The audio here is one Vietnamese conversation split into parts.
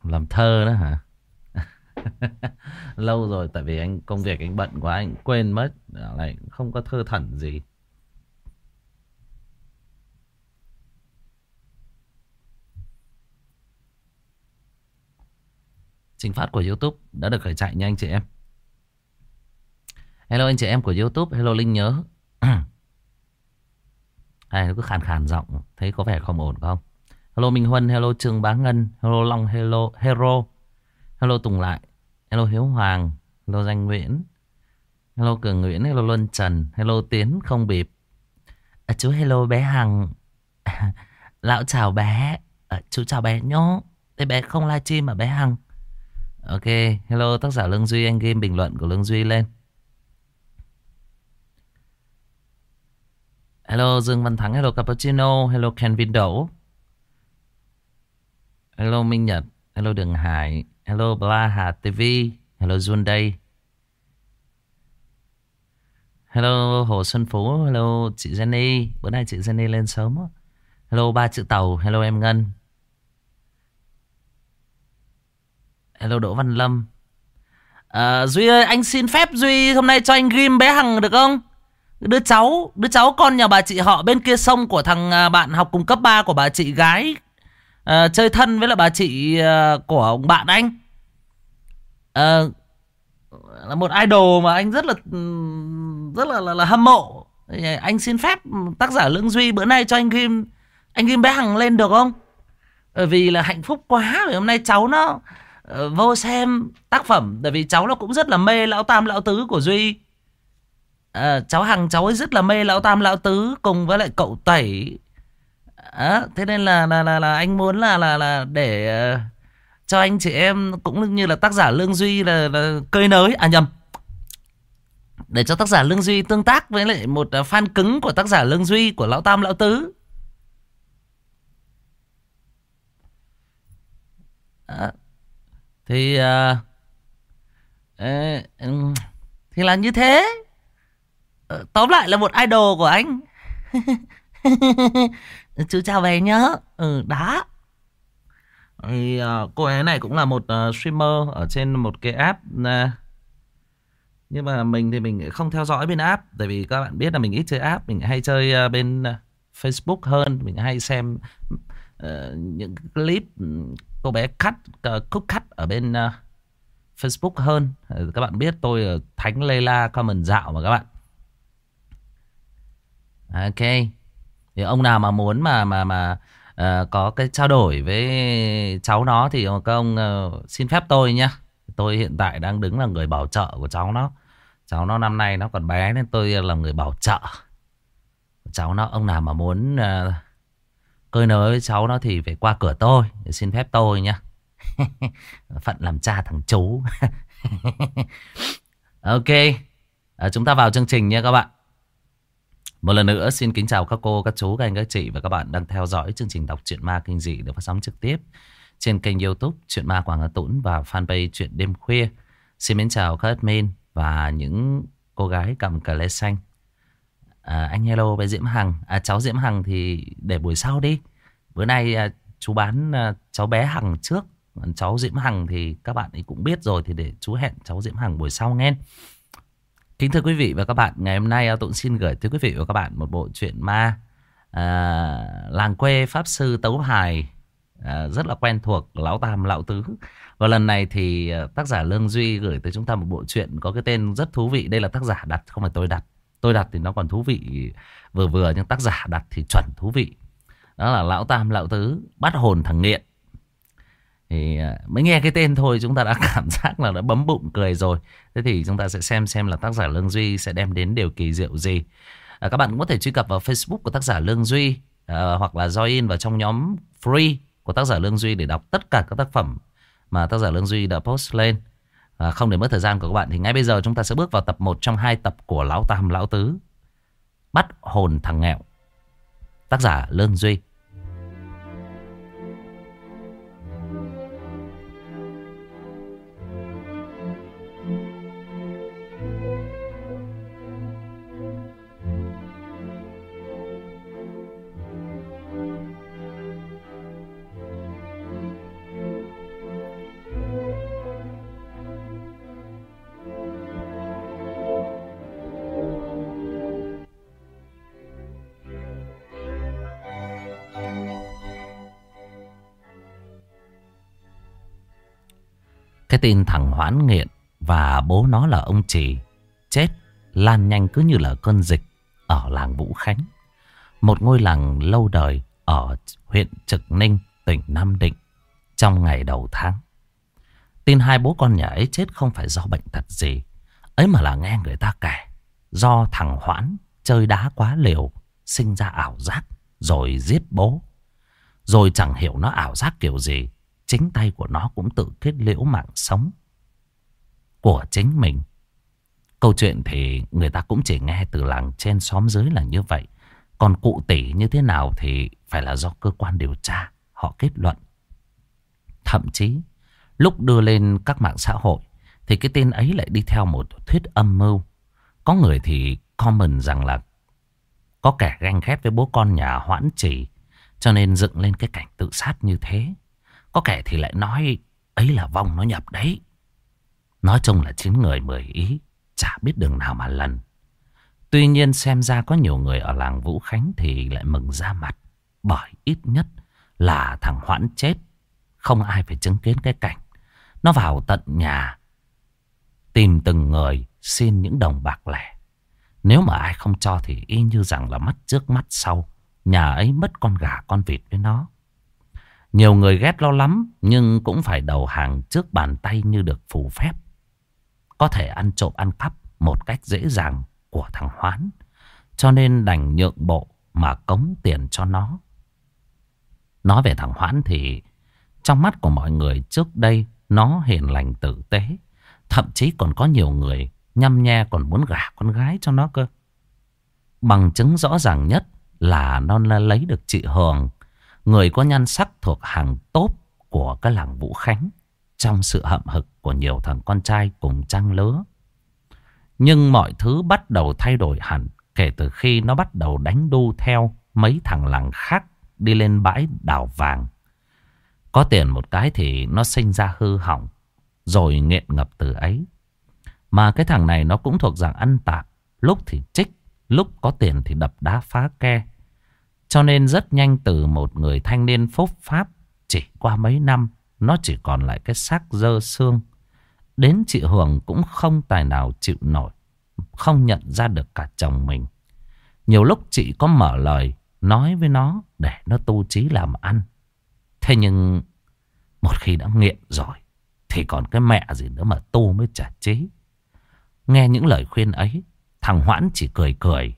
Làm thơ đó hả? Lâu rồi, tại vì anh công việc anh bận quá anh quên mất. Dạo này không có thơ thẩn gì. Trình phát của YouTube đã được khởi chạy nha anh chị em. Hello anh chị em của YouTube, hello Linh nhớ. Hay nó cứ khàn khàn giọng, thấy có vẻ không ổn không? Hello Minh Huân, hello Trương Bá Ngân, hello Long, hello Hero, hello Tùng Lại, hello Hiếu Hoàng, hello Danh Nguyễn, hello Cường Nguyễn, hello Luân Trần, hello Tiến không bịp. Chú hello bé Hằng. Lão chào bé. Chú chào bé nhó. Thế bé không livestream mà bé Hằng. Ok, hello tác giả Lương Duy, anh game bình luận của Lương Duy lên. Hello Dương Văn Thắng, hello Cappuccino, hello Ken Vin Đỗ, hello Minh Nhật, hello Đường Hải, hello Bla Hà TV, hello Jun Day, hello Hồ Xuân Phú, hello chị Jenny, bữa nay chị Jenny lên sớm á. Hello Ba Chữ Tàu, hello em Ngân, hello Đỗ Văn Lâm. Duy ơi, anh xin phép Duy hôm nay cho anh ghim bé Hằng được không? Đứa cháu con nhà bà chị họ bên kia sông của thằng bạn học cùng cấp 3 của bà chị gái, chơi thân với lại bà chị của ông bạn anh. Ờ, là một idol mà anh rất là hâm mộ. Anh xin phép tác giả Lương Duy bữa nay cho anh ghim bé Hằng lên được không? Bởi vì là hạnh phúc quá, vì hôm nay cháu nó vô xem tác phẩm, tại vì cháu nó cũng rất là mê lão tam lão tứ của Duy. Cháu Hằng cháu ấy rất là mê lão tam lão tứ cùng với lại cậu Tẩy. Thế nên là anh muốn là để cho anh chị em cũng như là tác giả Lương Duy là cơi nới, nhầm, để cho tác giả Lương Duy tương tác với lại một fan cứng của tác giả Lương Duy của lão tam lão tứ. Đó. Thì thì là như thế. Tóm lại là một idol của anh. Chú chào về nhá. Đó. Thì cô ấy này cũng là một streamer ở trên một cái app, nhưng mà mình thì mình không theo dõi bên app, tại vì các bạn biết là mình ít chơi app, mình hay chơi bên Facebook hơn, mình hay xem những clip cô bé cook cut ở bên Facebook hơn. Các bạn biết tôi là Thánh Layla comment dạo mà các bạn. Ok. Thì ông nào mà muốn mà có cái trao đổi với cháu nó thì các ông xin phép tôi nhá. Tôi hiện tại đang đứng là người bảo trợ của cháu nó. Cháu nó năm nay nó còn bé nên tôi là người bảo trợ cháu nó. Ông nào mà muốn cơi nới với cháu nó thì phải qua cửa tôi, xin phép tôi nhá. Phận làm cha thằng chú. Ok. Chúng ta vào chương trình nha các bạn. Một lần nữa xin kính chào các cô, các chú, các anh, các chị và các bạn đang theo dõi chương trình đọc truyện ma kinh dị được phát sóng trực tiếp trên kênh YouTube Truyện Ma Quảng Hà Tũng và fanpage Truyện Đêm Khuya. Xin mến chào các admin và những cô gái cầm cờ lê xanh. Anh hello với Diễm Hằng. Cháu Diễm Hằng thì để buổi sau đi. Bữa nay chú bán cháu bé Hằng trước. Còn cháu Diễm Hằng thì các bạn ấy cũng biết rồi, thì để chú hẹn cháu Diễm Hằng buổi sau nghe. Kính thưa quý vị và các bạn, ngày hôm nay tôi xin gửi tới quý vị và các bạn một bộ truyện ma làng quê Pháp Sư Tấu Hài, rất là quen thuộc Lão Tam Lão Tứ. Và lần này thì tác giả Lương Duy gửi tới chúng ta một bộ truyện có cái tên rất thú vị. Đây là tác giả đặt, không phải tôi đặt. Tôi đặt thì nó còn thú vị vừa vừa, nhưng tác giả đặt thì chuẩn thú vị. Đó là Lão Tam Lão Tứ bắt hồn thằng nghiện. Thì mới nghe cái tên thôi chúng ta đã cảm giác là đã bấm bụng cười rồi. Thế thì chúng ta sẽ xem là tác giả Lương Duy sẽ đem đến điều kỳ diệu gì. Các bạn cũng có thể truy cập vào Facebook của tác giả Lương Duy, hoặc là join vào trong nhóm free của tác giả Lương Duy để đọc tất cả các tác phẩm mà tác giả Lương Duy đã post lên. Không để mất thời gian của các bạn thì ngay bây giờ chúng ta sẽ bước vào tập 1 trong 2 tập của Lão Tam Lão Tứ bắt hồn thằng nghèo, tác giả Lương Duy. Cái tin thằng Hoãn nghiện và bố nó là ông Trì chết lan nhanh cứ như là cơn dịch ở làng Vũ Khánh, một ngôi làng lâu đời ở huyện Trực Ninh, tỉnh Nam Định, trong ngày đầu tháng. Tin hai bố con nhà ấy chết không phải do bệnh tật gì, ấy mà là nghe người ta kể do thằng Hoãn chơi đá quá liều, sinh ra ảo giác rồi giết bố. Rồi chẳng hiểu nó ảo giác kiểu gì, chính tay của nó cũng tự kết liễu mạng sống của chính mình. Câu chuyện thì người ta cũng chỉ nghe từ làng trên xóm dưới là như vậy. Còn cụ tỉ như thế nào thì phải là do cơ quan điều tra họ kết luận. Thậm chí lúc đưa lên các mạng xã hội thì cái tên ấy lại đi theo một thuyết âm mưu. Có người thì comment rằng là có kẻ ganh ghét với bố con nhà Hoãn Trì cho nên dựng lên cái cảnh tự sát như thế. Có kẻ thì lại nói ấy là vong nó nhập đấy. Nói chung là 9 người 10 ý, chả biết đường nào mà lần. Tuy nhiên xem ra có nhiều người ở làng Vũ Khánh thì lại mừng ra mặt, bởi ít nhất là thằng Hoãn chết không ai phải chứng kiến cái cảnh nó vào tận nhà tìm từng người xin những đồng bạc lẻ. Nếu mà ai không cho thì y như rằng là mắt trước mắt sau, nhà ấy mất con gà con vịt với nó. Nhiều người ghét nó lắm, nhưng cũng phải đầu hàng trước bàn tay như được phù phép. Có thể ăn trộm ăn cắp một cách dễ dàng của thằng Hoán, cho nên đành nhượng bộ mà cống tiền cho nó. Nói về thằng Hoán thì trong mắt của mọi người trước đây nó hiền lành tử tế. Thậm chí còn có nhiều người nhăm nhe còn muốn gả con gái cho nó cơ. Bằng chứng rõ ràng nhất là nó lấy được chị Hường, người có nhan sắc thuộc hàng top của cái làng Vũ Khánh, trong sự hậm hực của nhiều thằng con trai cùng trang lứa. Nhưng mọi thứ bắt đầu thay đổi hẳn kể từ khi nó bắt đầu đánh đu theo mấy thằng làng khác đi lên bãi đào vàng. Có tiền một cái thì nó sinh ra hư hỏng, rồi nghiện ngập từ ấy. Mà cái thằng này nó cũng thuộc dạng ăn tạp, lúc thì trích, lúc có tiền thì đập đá phá ke. Cho nên rất nhanh từ một người thanh niên phúc pháp, chỉ qua mấy năm nó chỉ còn lại cái xác dơ xương. Đến chị Hường cũng không tài nào chịu nổi, không nhận ra được cả chồng mình. Nhiều lúc chị có mở lời nói với nó để nó tu chí làm ăn. Thế nhưng một khi đã nghiện rồi thì còn cái mẹ gì nữa mà tu mới chả chí. Nghe những lời khuyên ấy, thằng Hoãn chỉ cười cười.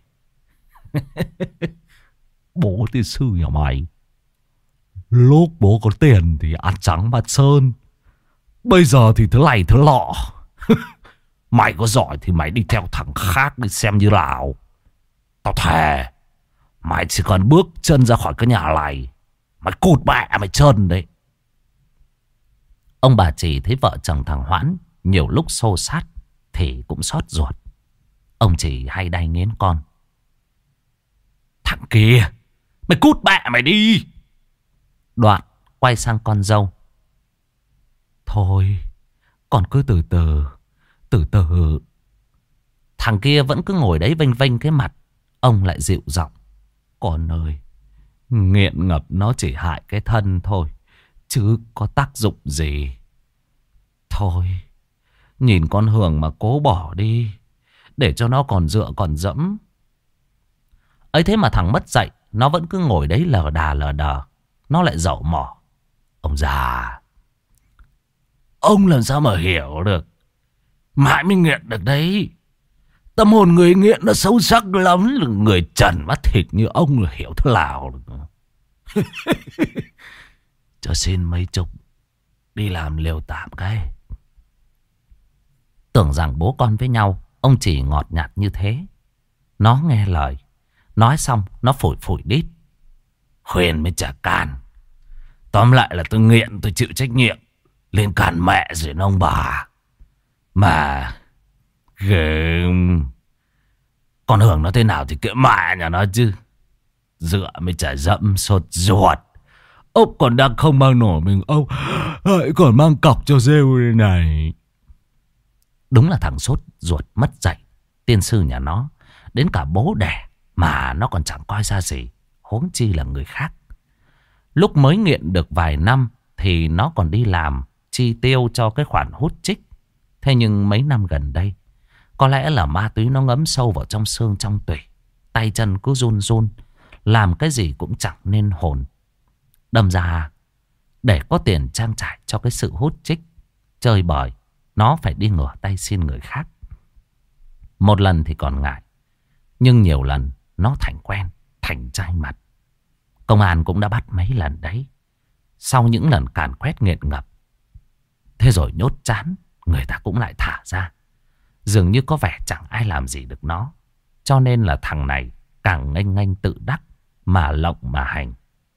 Bố tiên sư nhà mày, lúc bố có tiền thì ăn trắng bát sơn, bây giờ thì thứ này thứ lọ. Mày có giỏi thì mày đi theo thằng khác đi xem như nào. Tao thề, mày chỉ cần bước chân ra khỏi cái nhà này, mày cụt mẹ mày trơn đấy. Ông bà Trì thấy vợ chồng thằng Hoãn nhiều lúc xô sát thì cũng xót ruột. Ông Trì hay đay nghiến con. Thằng kia, mày cút mẹ mày đi. Đoạn quay sang con dâu. Thôi, con cứ từ từ, từ từ. Thằng kia vẫn cứ ngồi đấy vênh vênh cái mặt. Ông lại dịu giọng. Con ơi, nghiện ngập nó chỉ hại cái thân thôi, chứ có tác dụng gì. Thôi, nhìn con Hường mà cố bỏ đi, để cho nó còn dựa còn dẫm. Ấy thế mà thằng mất dạy, nó vẫn cứ ngồi đấy lờ đà lờ đờ. Nó lại dậu mỏ. Ông già, ông làm sao mà hiểu được. Mãi mới nghiện được đấy. Tâm hồn người nghiện nó sâu sắc lắm. Người trần mắt thịt như ông là hiểu thế nào được. Cho xin mấy chục đi làm liều tạm cái. Tưởng rằng bố con với nhau, ông chỉ ngọt nhạt như thế. Nó nghe lời. Nói xong nó phủi phủi đít. Khuyên mới chả can. Tóm lại là tôi nghiện, tôi chịu trách nhiệm. Lên càn mẹ rồi ông bà. Mà con Hường nó thế nào thì kệ mẹ nhà nó chứ. Dựa mới chả dẫm sốt ruột. Ông còn đang không mang nổi mình, ông hãy còn mang cọc cho rêu đây này. Đúng là thằng sốt ruột mất dạy. Tiên sư nhà nó, đến cả bố đẻ mà nó còn chẳng coi ra gì, huống chi là người khác. Lúc mới nghiện được vài năm thì nó còn đi làm chi tiêu cho cái khoản hút chích. Thế nhưng mấy năm gần đây, có lẽ là ma túy nó ngấm sâu vào trong xương trong tủy. Tay chân cứ run run, làm cái gì cũng chẳng nên hồn. Đâm ra để có tiền trang trải cho cái sự hút chích chơi bời, nó phải đi ngửa tay xin người khác. Một lần thì còn ngại, nhưng nhiều lần nó thành quen, thành chai mặt. Công an cũng đã bắt mấy lần đấy. Sau những lần càn quét nghiện ngập, thế rồi nhốt chán, người ta cũng lại thả ra. Dường như có vẻ chẳng ai làm gì được nó. Cho nên là thằng này càng nghênh nghênh tự đắc, mà lộng mà hành.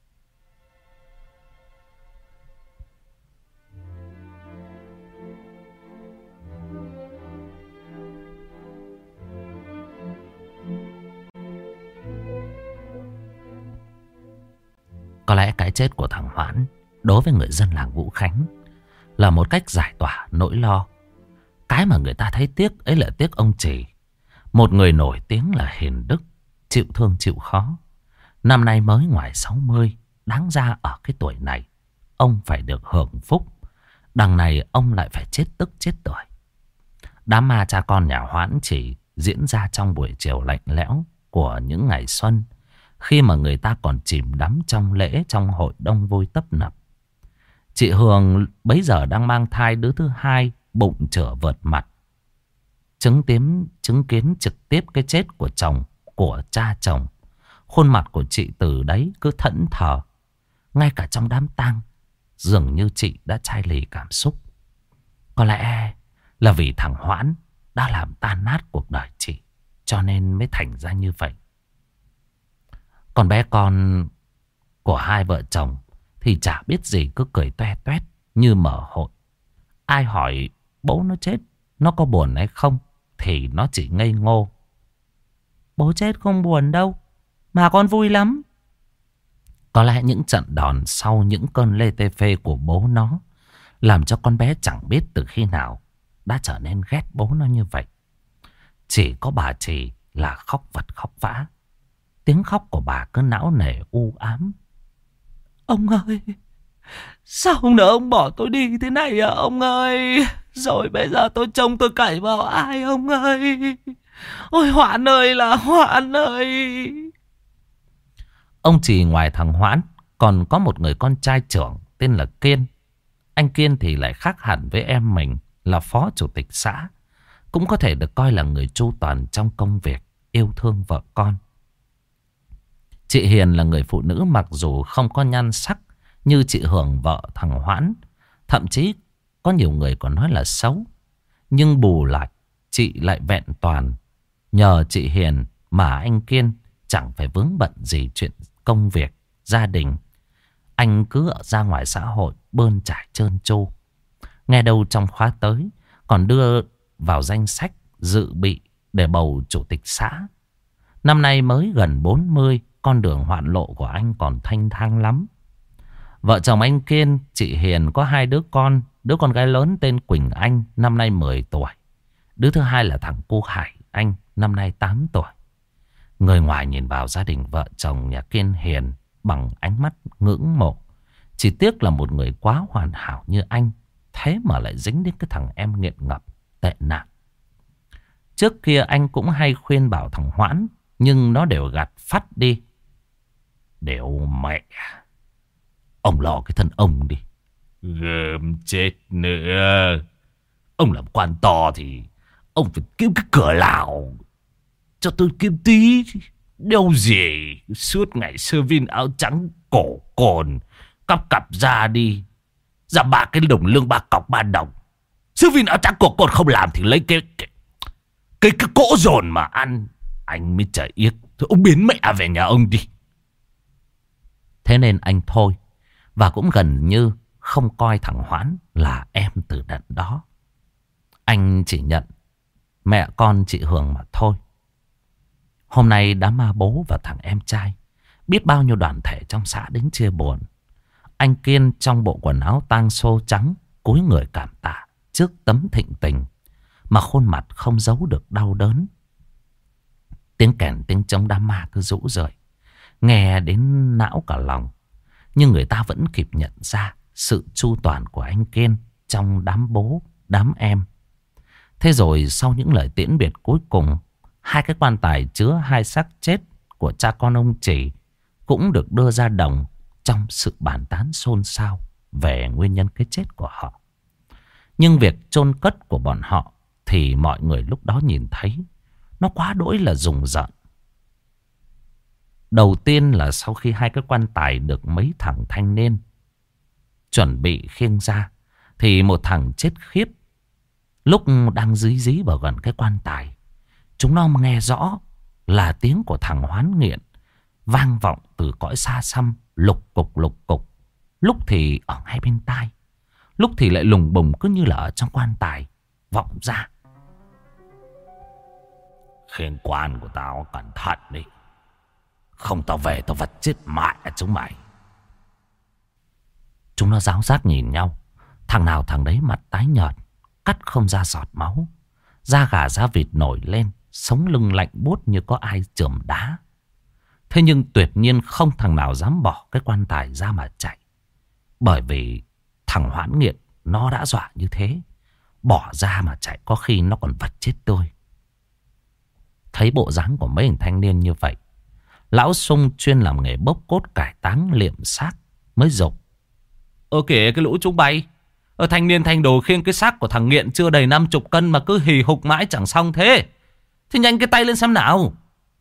Có lẽ cái chết của thằng Hoãn đối với người dân làng Vũ Khánh là một cách giải tỏa nỗi lo. Cái mà người ta thấy tiếc ấy là tiếc ông Trì, một người nổi tiếng là hiền đức, chịu thương chịu khó. Năm nay mới ngoài 60, đáng ra ở cái tuổi này ông phải được hưởng phúc. Đằng này ông lại phải chết tức chết tưởi. Đám ma cha con nhà Hoãn chỉ diễn ra trong buổi chiều lạnh lẽo của những ngày xuân, khi mà người ta còn chìm đắm trong lễ, trong hội đông vui tấp nập. Chị Hường bấy giờ đang mang thai đứa thứ hai, bụng chửa vợt mặt. Chứng kiến trực tiếp cái chết của chồng, của cha chồng, khuôn mặt của chị từ đấy cứ thẫn thờ. Ngay cả trong đám tang, dường như chị đã chai lì cảm xúc. Có lẽ là vì thằng Hoãn đã làm tan nát cuộc đời chị, cho nên mới thành ra như vậy. Còn bé con của hai vợ chồng thì chả biết gì, cứ cười toe toét như mở hội. Ai hỏi bố nó chết nó có buồn hay không thì nó chỉ ngây ngô: bố chết không buồn đâu, mà con vui lắm. Có lẽ những trận đòn sau những cơn lê tê phê của bố nó làm cho con bé chẳng biết từ khi nào đã trở nên ghét bố nó như vậy. Chỉ có bà Trì là khóc vật khóc vã. Tiếng khóc của bà cứ não nề u ám. Ông ơi, sao không nỡ ông bỏ tôi đi thế này à ông ơi? Rồi bây giờ tôi trông tôi cậy vào ai ông ơi? Ôi Hoãn ơi là Hoãn ơi! Ông Trì ngoài thằng Hoãn còn có một người con trai trưởng tên là Kiên. Anh Kiên thì lại khác hẳn với em mình là phó chủ tịch xã. Cũng có thể được coi là người chu toàn trong công việc, yêu thương vợ con. Chị Hiền là người phụ nữ mặc dù không có nhan sắc như chị Hường vợ thằng Hoãn. Thậm chí có nhiều người còn nói là xấu. Nhưng bù lại chị lại vẹn toàn. Nhờ chị Hiền mà anh Kiên chẳng phải vướng bận gì chuyện công việc, gia đình. Anh cứ ở ra ngoài xã hội bươn trải trơn tru. Nghe đâu trong khóa tới còn đưa vào danh sách dự bị để bầu chủ tịch xã. Năm nay mới gần 40, con đường hoạn lộ của anh còn thanh thang lắm. Vợ chồng anh Kiên, chị Hiền có hai đứa con. Đứa con gái lớn tên Quỳnh Anh, năm nay 10 tuổi. Đứa thứ hai là thằng Cu Hải Anh, năm nay 8 tuổi. Người ngoài nhìn vào gia đình vợ chồng nhà Kiên Hiền bằng ánh mắt ngưỡng mộ. Chỉ tiếc là một người quá hoàn hảo như anh, thế mà lại dính đến cái thằng em nghiện ngập tệ nạn. Trước kia anh cũng hay khuyên bảo thằng Hoãn, nhưng nó đều gạt phắt đi. Đều mẹ, ông lo cái thân ông đi, gớm chết nữa. Ông làm quan to thì ông phải kiếm cái cửa nào cho tôi kiếm tí. Đâu gì suốt ngày sơ vin áo trắng cổ cồn, cặp ra đi, ra ba cái đồng lương 3 cọc 3 đồng. Sơ vin áo trắng cổ cồn không làm thì lấy cái cỗ dồn mà ăn. Anh mới chả yếc. Thôi ông biến mẹ về nhà ông đi. Thế nên anh thôi, và cũng gần như không coi thằng Hoãn là em từ đợt đó. Anh chỉ nhận mẹ con chị Hường mà thôi. Hôm nay đám ma bố và thằng em trai, biết bao nhiêu đoàn thể trong xã đến chia buồn. Anh Kiên trong bộ quần áo tang xô trắng, cúi người cảm tạ trước tấm thịnh tình, mà khuôn mặt không giấu được đau đớn. Tiếng kèn tiếng trống đám ma cứ rũ rượi, nghe đến não cả lòng. Nhưng người ta vẫn kịp nhận ra sự chu toàn của anh Kiên trong đám bố, đám em. Thế rồi sau những lời tiễn biệt cuối cùng, hai cái quan tài chứa hai xác chết của cha con ông Chỉ cũng được đưa ra đồng trong sự bàn tán xôn xao về nguyên nhân cái chết của họ. Nhưng việc chôn cất của bọn họ thì mọi người lúc đó nhìn thấy nó quá đỗi là rùng rợn. Đầu tiên là sau khi hai cái quan tài được mấy thằng thanh niên chuẩn bị khiêng ra, thì một thằng chết khiếp lúc đang dí dí vào gần cái quan tài, chúng nó nghe rõ là tiếng của thằng hoán nghiện vang vọng từ cõi xa xăm, lục cục lục cục. Lúc thì ở ngay bên tai, lúc thì lại lùng bùng cứ như là ở trong quan tài vọng ra. Khiêng quan của tao cẩn thận đi, không tao về tao vật chết mẹ chúng mày. Chúng nó ráo rác nhìn nhau, thằng nào thằng đấy mặt tái nhợt, cắt không ra giọt máu, da gà da vịt nổi lên, sống lưng lạnh buốt như có ai chườm đá. Thế nhưng tuyệt nhiên không thằng nào dám bỏ cái quan tài ra mà chạy. Bởi vì thằng hoãn nghiện nó đã dọa như thế, bỏ ra mà chạy có khi nó còn vật chết tôi. Thấy bộ dáng của mấy anh thanh niên như vậy, lão Sung chuyên làm nghề bốc cốt cải táng liệm xác mới dục: kìa cái lũ chúng bay, thanh niên thanh đồ khiêng cái xác của thằng nghiện chưa đầy 50 cân mà cứ hì hục mãi chẳng xong thế. Thì nhanh cái tay lên xem nào.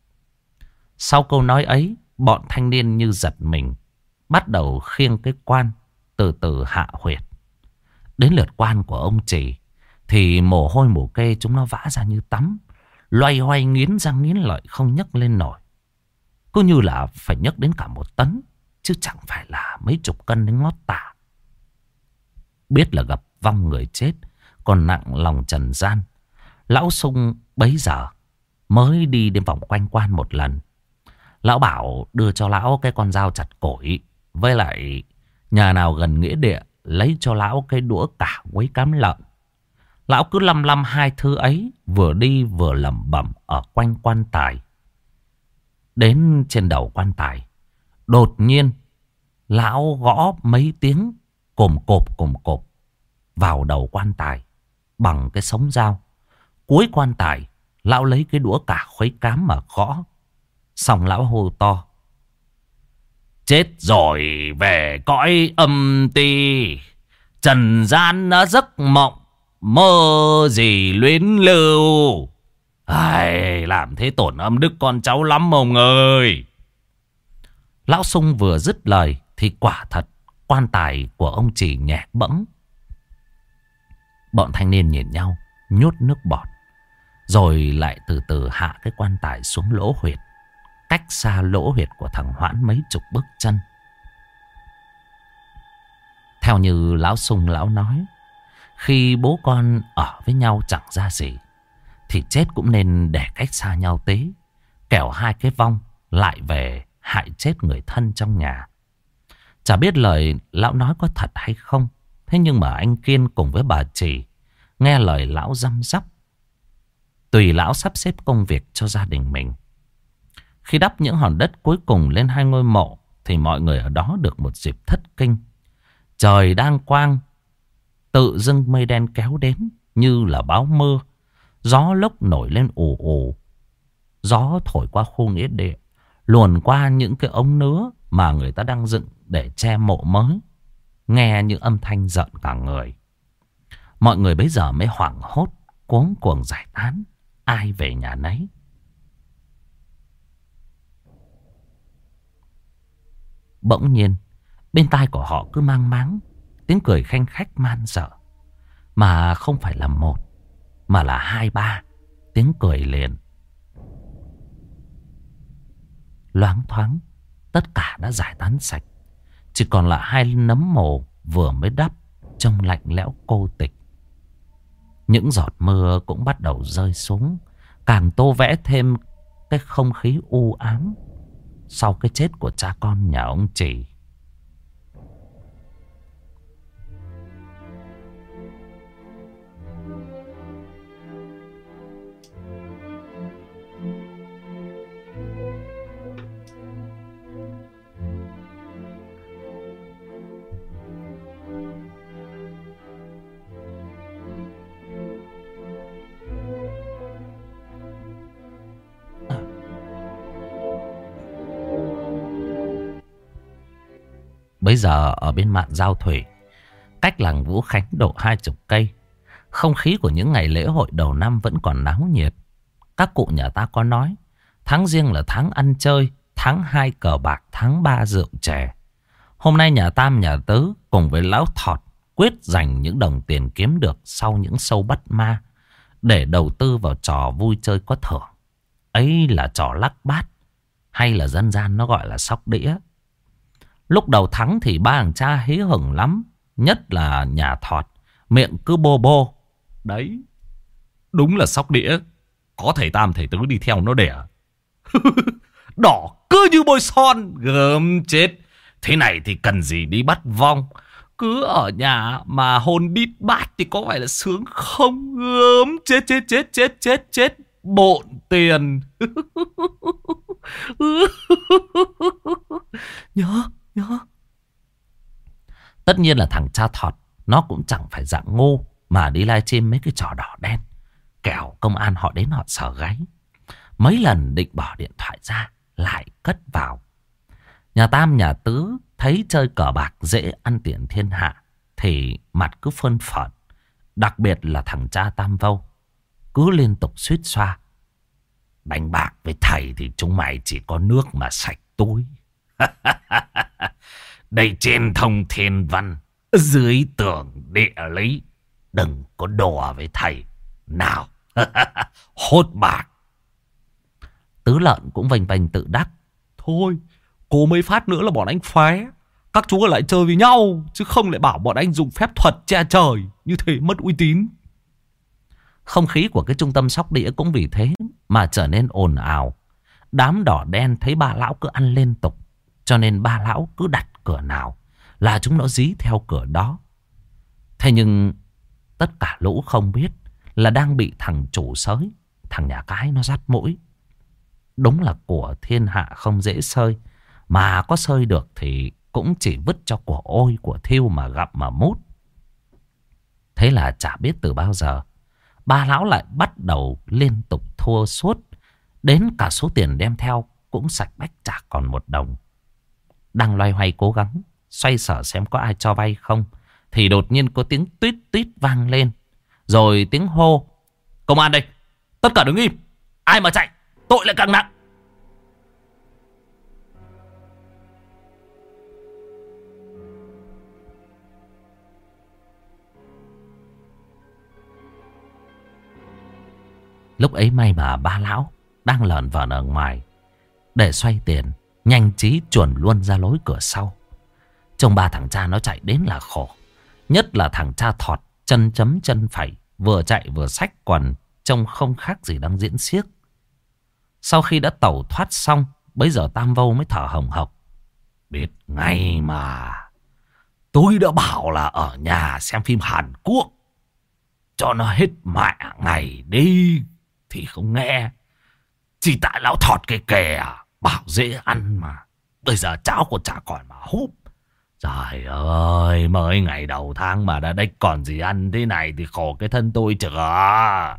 Sau câu nói ấy, bọn thanh niên như giật mình, bắt đầu khiêng cái quan từ từ hạ huyệt. Đến lượt quan của ông Chỉ thì mồ hôi mồ kê chúng nó vã ra như tắm, loay hoay nghiến răng nghiến lợi không nhấc lên nổi. Cứ như là phải nhấc đến cả 1 tấn, chứ chẳng phải là mấy chục cân đến ngót tả. Biết là gặp vong người chết còn nặng lòng trần gian, lão Sung bấy giờ mới đi đến vòng quanh quan một lần. Lão bảo đưa cho lão cái con dao chặt củi, với lại nhà nào gần nghĩa địa lấy cho lão cái đũa cả quấy cám lợn. Lão cứ lăm lăm hai thứ ấy, vừa đi vừa lẩm bẩm ở quanh quan tài. Đến trên đầu quan tài, đột nhiên lão gõ mấy tiếng cồm cộp vào đầu quan tài bằng cái sống dao. Cuối quan tài, lão lấy cái đũa cả khuấy cám mà gõ. Xong lão hô to: chết rồi về cõi âm ti, trần gian nó giấc mộng, mơ gì luyến lưu. Ai, làm thế tổn âm đức con cháu lắm ông ơi. Lão Sung vừa dứt lời thì quả thật quan tài của ông Chỉ nhẹ bẫng. Bọn thanh niên nhìn nhau nhốt nước bọt, rồi lại từ từ hạ cái quan tài xuống lỗ huyệt, cách xa lỗ huyệt của thằng Hoãn mấy chục bước chân. Theo như lão Sung lão nói, khi bố con ở với nhau chẳng ra gì thì chết cũng nên để cách xa nhau tí, kẻo hai cái vong lại về hại chết người thân trong nhà. Chả biết lời lão nói có thật hay không, thế nhưng mà anh Kiên cùng với bà Chỉ nghe lời lão răm rắp, tùy lão sắp xếp công việc cho gia đình mình. Khi đắp những hòn đất cuối cùng lên hai ngôi mộ thì mọi người ở đó được một dịp thất kinh. Trời đang quang, tự dưng mây đen kéo đến như là báo mưa. Gió lốc nổi lên ù ù. Gió thổi qua khu nghĩa địa, luồn qua những cái ống nứa mà người ta đang dựng để che mộ mới, nghe những âm thanh giận cả người. Mọi người bấy giờ mới hoảng hốt, cuống cuồng giải tán, ai về nhà nấy. Bỗng nhiên bên tai của họ cứ mang máng tiếng cười khanh khách man dợ, mà không phải là một mà là 2, 3 tiếng cười liền. Loáng thoáng tất cả đã giải tán sạch, chỉ còn là 2 nấm mồ vừa mới đắp trông lạnh lẽo cô tịch. Những giọt mưa cũng bắt đầu rơi xuống, càng tô vẽ thêm cái không khí u ám sau cái chết của cha con nhà ông Chỉ. Bây giờ ở bên mạn Giao Thủy, cách làng Vũ Khánh độ 20 cây, không khí của những ngày lễ hội đầu năm vẫn còn náo nhiệt. Các cụ nhà ta có nói, tháng Giêng là tháng ăn chơi, tháng 2 cờ bạc, tháng 3 rượu chè. Hôm nay nhà Tam nhà Tứ cùng với Lão Thọt quyết dành những đồng tiền kiếm được sau những sâu bắt ma để đầu tư vào trò vui chơi có thưởng. Ấy là trò lắc bát, hay là dân gian nó gọi là sóc đĩa. Lúc đầu thắng thì ba thằng cha hí hửng lắm, nhất là nhà Thọt, miệng cứ bô bô. Đấy, đúng là sóc đĩa, có thầy Tam thầy Tứ đi theo nó đẻ. Đỏ cứ như bôi son, gớm chết. Thế này thì cần gì đi bắt vong, cứ ở nhà mà hôn đít bát thì có phải là sướng không? Gớm chết chết chết chết chết chết, bộn tiền. Nhớ. Tất nhiên là thằng cha Thọt nó cũng chẳng phải dạng ngu mà đi livestream mấy cái trò đỏ đen, kẻo công an họ đến họ sờ gáy. Mấy lần định bỏ điện thoại ra lại cất vào. Nhà Tam nhà Tứ thấy chơi cờ bạc dễ ăn tiền thiên hạ thì mặt cứ phơn phởn. Đặc biệt là thằng cha Tam Vâu cứ liên tục suýt xoa. Đánh bạc với thầy thì chúng mày chỉ có nước mà sạch túi. Đây trên thông thiên văn, dưới tường địa lý, đừng có đùa với thầy nào. Hốt bạc. Tứ Lợn cũng vênh vênh tự đắc. Thôi, cố mấy phát nữa là bọn anh phé. Các chú lại chơi với nhau, chứ không lại bảo bọn anh dùng phép thuật che trời. Như thế mất uy tín. Không khí của cái trung tâm sóc đĩa cũng vì thế mà trở nên ồn ào. Đám đỏ đen thấy ba lão cứ ăn liên tục, cho nên ba lão cứ đặt cửa nào là chúng nó dí theo cửa đó. Thế nhưng tất cả lũ không biết là đang bị thằng chủ sới, thằng nhà cái nó dắt mũi. Đúng là của thiên hạ không dễ sơi, mà có sơi được thì cũng chỉ vứt cho của ôi của thiêu mà gặm mà mút. Thế là chả biết từ bao giờ ba lão lại bắt đầu liên tục thua suốt, đến cả số tiền đem theo cũng sạch bách chả còn một đồng. Đang loay hoay cố gắng xoay sở xem có ai cho vay không thì đột nhiên có tiếng tuýt tuýt vang lên, rồi tiếng hô: công an đây, tất cả đứng im, ai mà chạy tội lại càng nặng. Lúc ấy may mà ba lão đang lởn vởn ở ngoài để xoay tiền, nhanh trí chuồn luôn ra lối cửa sau. Trông ba thằng cha nó chạy đến là khổ. Nhất là thằng cha Thọt chân chấm chân phẩy, vừa chạy vừa xách quần, trông không khác gì đang diễn xiếc. Sau khi đã tẩu thoát xong, bấy giờ Tam Vâu mới thở hồng hộc. Biết ngay mà, tôi đã bảo là ở nhà xem phim Hàn Quốc cho nó hết mẹ ngày đi thì không nghe. Chỉ tại lão Thọt cái kè bảo dễ ăn mà, bây giờ cháu còn chả còn mà húp. Trời ơi, mới ngày đầu tháng mà đã đếch còn gì ăn thế này thì khổ cái thân tôi chửa.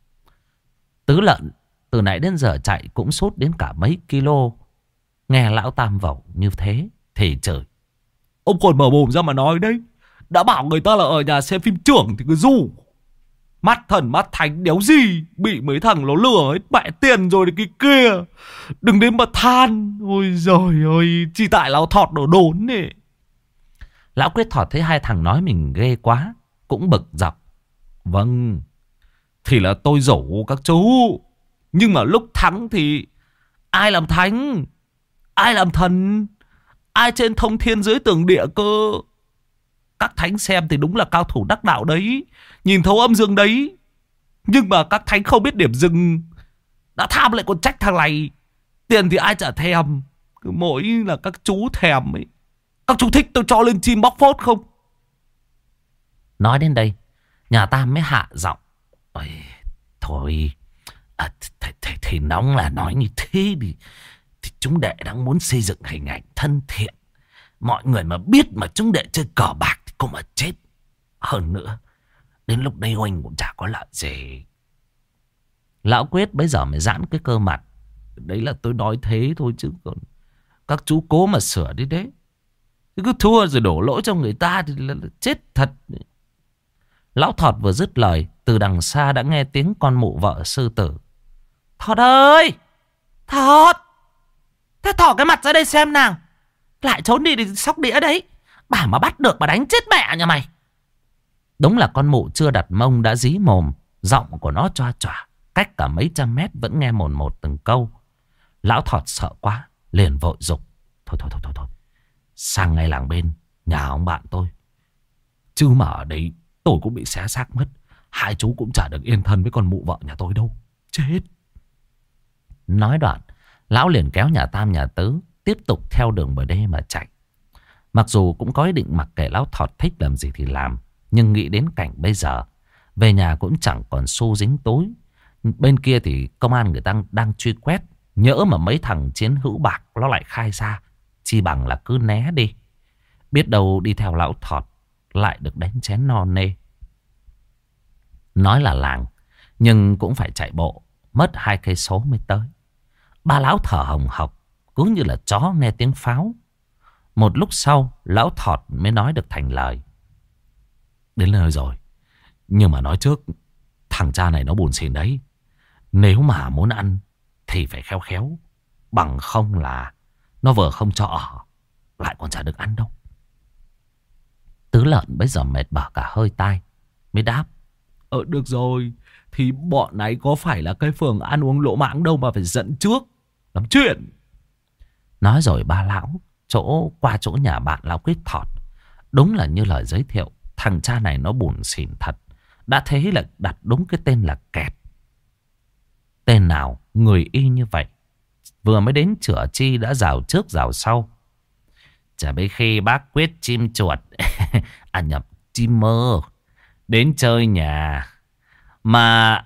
Tứ Lợn từ nãy đến giờ chạy cũng sút đến cả mấy kilo. Nghe lão Tam Vẩu như thế thì trời, ông còn mở mồm ra mà nói đấy. Đã bảo người ta là ở nhà xem phim trưởng thì cứ ru. Mắt thần mắt thánh đéo gì, bị mấy thằng nó lừa hết mẹ tiền rồi cái kia. Đừng đến mà than. Ôi giời ơi, chỉ tại lão Thọt đổ đốn nè. Lão Quyết Thọt thấy hai thằng nói mình ghê quá, cũng bực dọc. Vâng, thì là tôi rủ các chú, nhưng mà lúc thắng thì ai làm thánh, ai làm thần, ai trên thông thiên dưới tường địa cơ. Các thánh xem thì đúng là cao thủ đắc đạo đấy, nhìn thấu âm dương đấy. Nhưng mà các thánh không biết điểm dừng, đã tham lại còn trách thằng này. Tiền thì ai chả thèm, cứ mỗi là các chú thèm ấy. Các chú thích tôi cho lên chim bóc phốt không? Nói đến đây, nhà Tam mới hạ giọng. Ôi, thôi, thì nóng là nói như thế thì chúng đệ đang muốn xây dựng hình ảnh thân thiện. Mọi người mà biết mà chúng đệ chơi cờ bạc thì cũng mà chết. Hơn nữa, đến lúc đây Oanh cũng chả có lợi gì. Lão Quyết bây giờ mới giãn cái cơ mặt. Đấy là tôi nói thế thôi chứ còn các chú cố mà sửa đi đấy. Cứ thua rồi đổ lỗi cho người ta thì là chết thật. Lão Thọt vừa dứt lời, từ đằng xa đã nghe tiếng con mụ vợ sư tử. Thọt ơi! Thọt! Thế thỏ cái mặt ra đây xem nào. Lại trốn đi thì sóc đĩa đấy. Bà mà bắt được bà đánh chết mẹ nhà mày. Đúng là con mụ chưa đặt mông đã dí mồm. Giọng của nó choa choa, cách cả mấy trăm mét vẫn nghe mồn một từng câu. Lão Thọt sợ quá, liền vội dục. Thôi, sang ngay làng bên nhà ông bạn tôi. Chứ mà ở đấy tôi cũng bị xé xác mất. Hai chú cũng chả được yên thân với con mụ vợ nhà tôi đâu. Chết. Nói đoạn, lão liền kéo nhà Tam nhà Tứ tiếp tục theo đường bờ đê mà chạy. Mặc dù cũng có ý định mặc kệ lão Thọt thích làm gì thì làm, nhưng nghĩ đến cảnh bây giờ về nhà cũng chẳng còn xu dính túi. Bên kia thì công an người ta đang truy quét. Nhỡ mà mấy thằng chiến hữu bạc nó lại khai ra, chi bằng là cứ né đi. Biết đâu đi theo lão Thọt lại được đánh chén no nê. Nói là làng, nhưng cũng phải chạy bộ, mất 2 cây số mới tới. Ba lão thở hồng hộc, cứ như là chó nghe tiếng pháo. Một lúc sau, lão Thọt mới nói được thành lời. Đến nơi rồi, nhưng mà nói trước, thằng cha này nó buồn xỉn đấy. Nếu mà muốn ăn thì phải khéo khéo, bằng không là nó vừa không cho ở, lại còn chả được ăn đâu. Tứ Lợn bây giờ mệt bở cả hơi tai, mới đáp. Được rồi, thì bọn này có phải là cái phường ăn uống lỗ mãng đâu mà phải dẫn trước làm chuyện. Nói rồi ba lão qua chỗ nhà bạn lão Quyết Thọt. Đúng là như lời giới thiệu, thằng cha này nó buồn xỉn thật. Đã thế là đặt đúng cái tên là Kẹt. Tên nào người y như vậy. Vừa mới đến chữa chi đã rào trước rào sau. Chả mấy khi bác Quyết chim chuột nhập chim mơ đến chơi nhà mà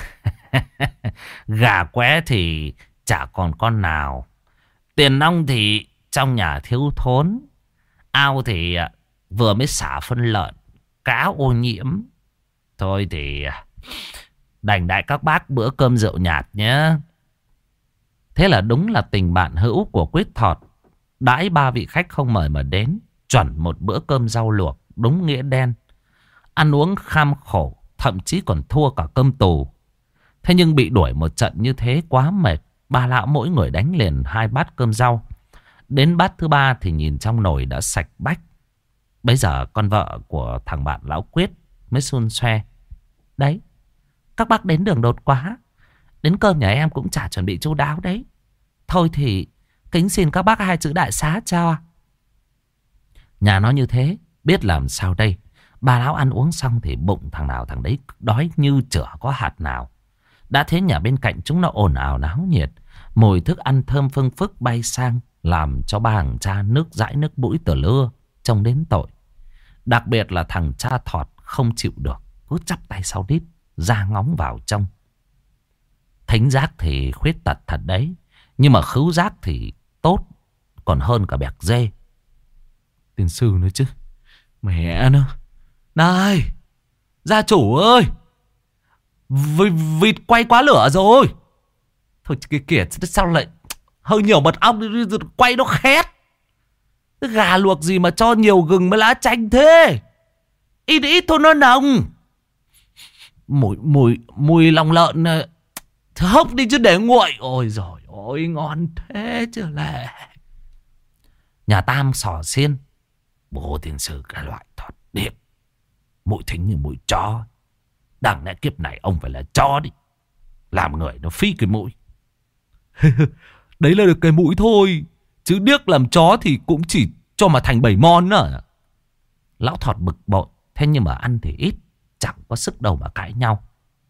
gà qué thì chả còn con nào. Tiền nong thì trong nhà thiếu thốn. Ao thì vừa mới xả phân lợn, cá ô nhiễm. Thôi thì đành đại các bác bữa cơm rượu nhạt nhé. Thế là đúng là tình bạn hữu của Quyết Thọt đãi ba vị khách không mời mà đến. Chuẩn một bữa cơm rau luộc đúng nghĩa đen. Ăn uống kham khổ, thậm chí còn thua cả cơm tù. Thế nhưng bị đuổi một trận như thế quá mệt. Ba lão mỗi người đánh liền 2 bát cơm rau. Đến bát thứ 3 thì nhìn trong nồi đã sạch bách. Bây giờ con vợ của thằng bạn lão Quyết mới xun xoe. Đấy, các bác đến đường đột quá. Đến cơm nhà em cũng chả chuẩn bị chu đáo đấy. Thôi thì kính xin các bác 2 chữ đại xá cho. Nhà nó như thế, biết làm sao đây. Ba lão ăn uống xong thì bụng thằng nào thằng đấy đói như chửa có hạt nào. Đã thế nhà bên cạnh chúng nó ồn ào náo nhiệt. Mùi thức ăn thơm phưng phức bay sang, làm cho ba thằng cha nước dãi nước mũi tờ lưa, trông đến tội. Đặc biệt là thằng cha Thọt không chịu được, cứ chắp tay sau đít ra ngóng vào trong. Thính giác thì khuyết tật thật đấy, nhưng mà khứu giác thì tốt, còn hơn cả bẹc dê. Tiên sư nữa chứ. Mẹ nó. Này, gia chủ ơi, vịt quay quá lửa rồi. Thôi kìa, sao lại hơi nhiều mật ong, quay nó khét. Gà luộc gì mà cho nhiều gừng với lá chanh thế. Ít ít thôi nó nồng. Mùi lòng lợn hốc đi chứ để nguội. Ôi giời ơi, ngon thế chứ lệ. Nhà Tam xỏ xiên. Bố tiên sư cái loại thọt điệp, mũi thính như mũi chó. Đằng lẽ kiếp này ông phải là chó đi, làm người nó phi cái mũi. Đấy là được cái mũi thôi, chứ điếc làm chó thì cũng chỉ cho mà thành 7 món nữa. Lão Thọt bực bội. Thế nhưng mà ăn thì ít, chẳng có sức đâu mà cãi nhau.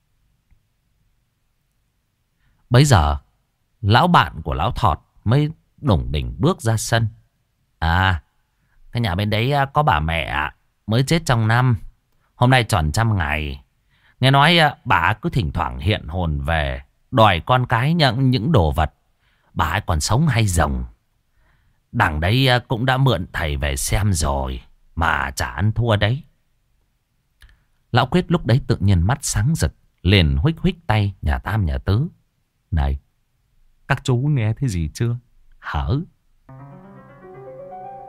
Bấy giờ lão bạn của lão Thọt mới đủng đỉnh bước ra sân. À, cái nhà bên đấy có bà mẹ mới chết trong năm. Hôm nay tròn 100 ngày. Nghe nói bà cứ thỉnh thoảng hiện hồn về, đòi con cái nhận những đồ vật. Bà ấy còn sống hay rồng. Đằng đấy cũng đã mượn thầy về xem rồi, mà chả ăn thua đấy. Lão Quyết lúc đấy tự nhiên mắt sáng rực, liền huých huých tay nhà Tam nhà Tứ. Này, các chú nghe thấy gì chưa? Hở?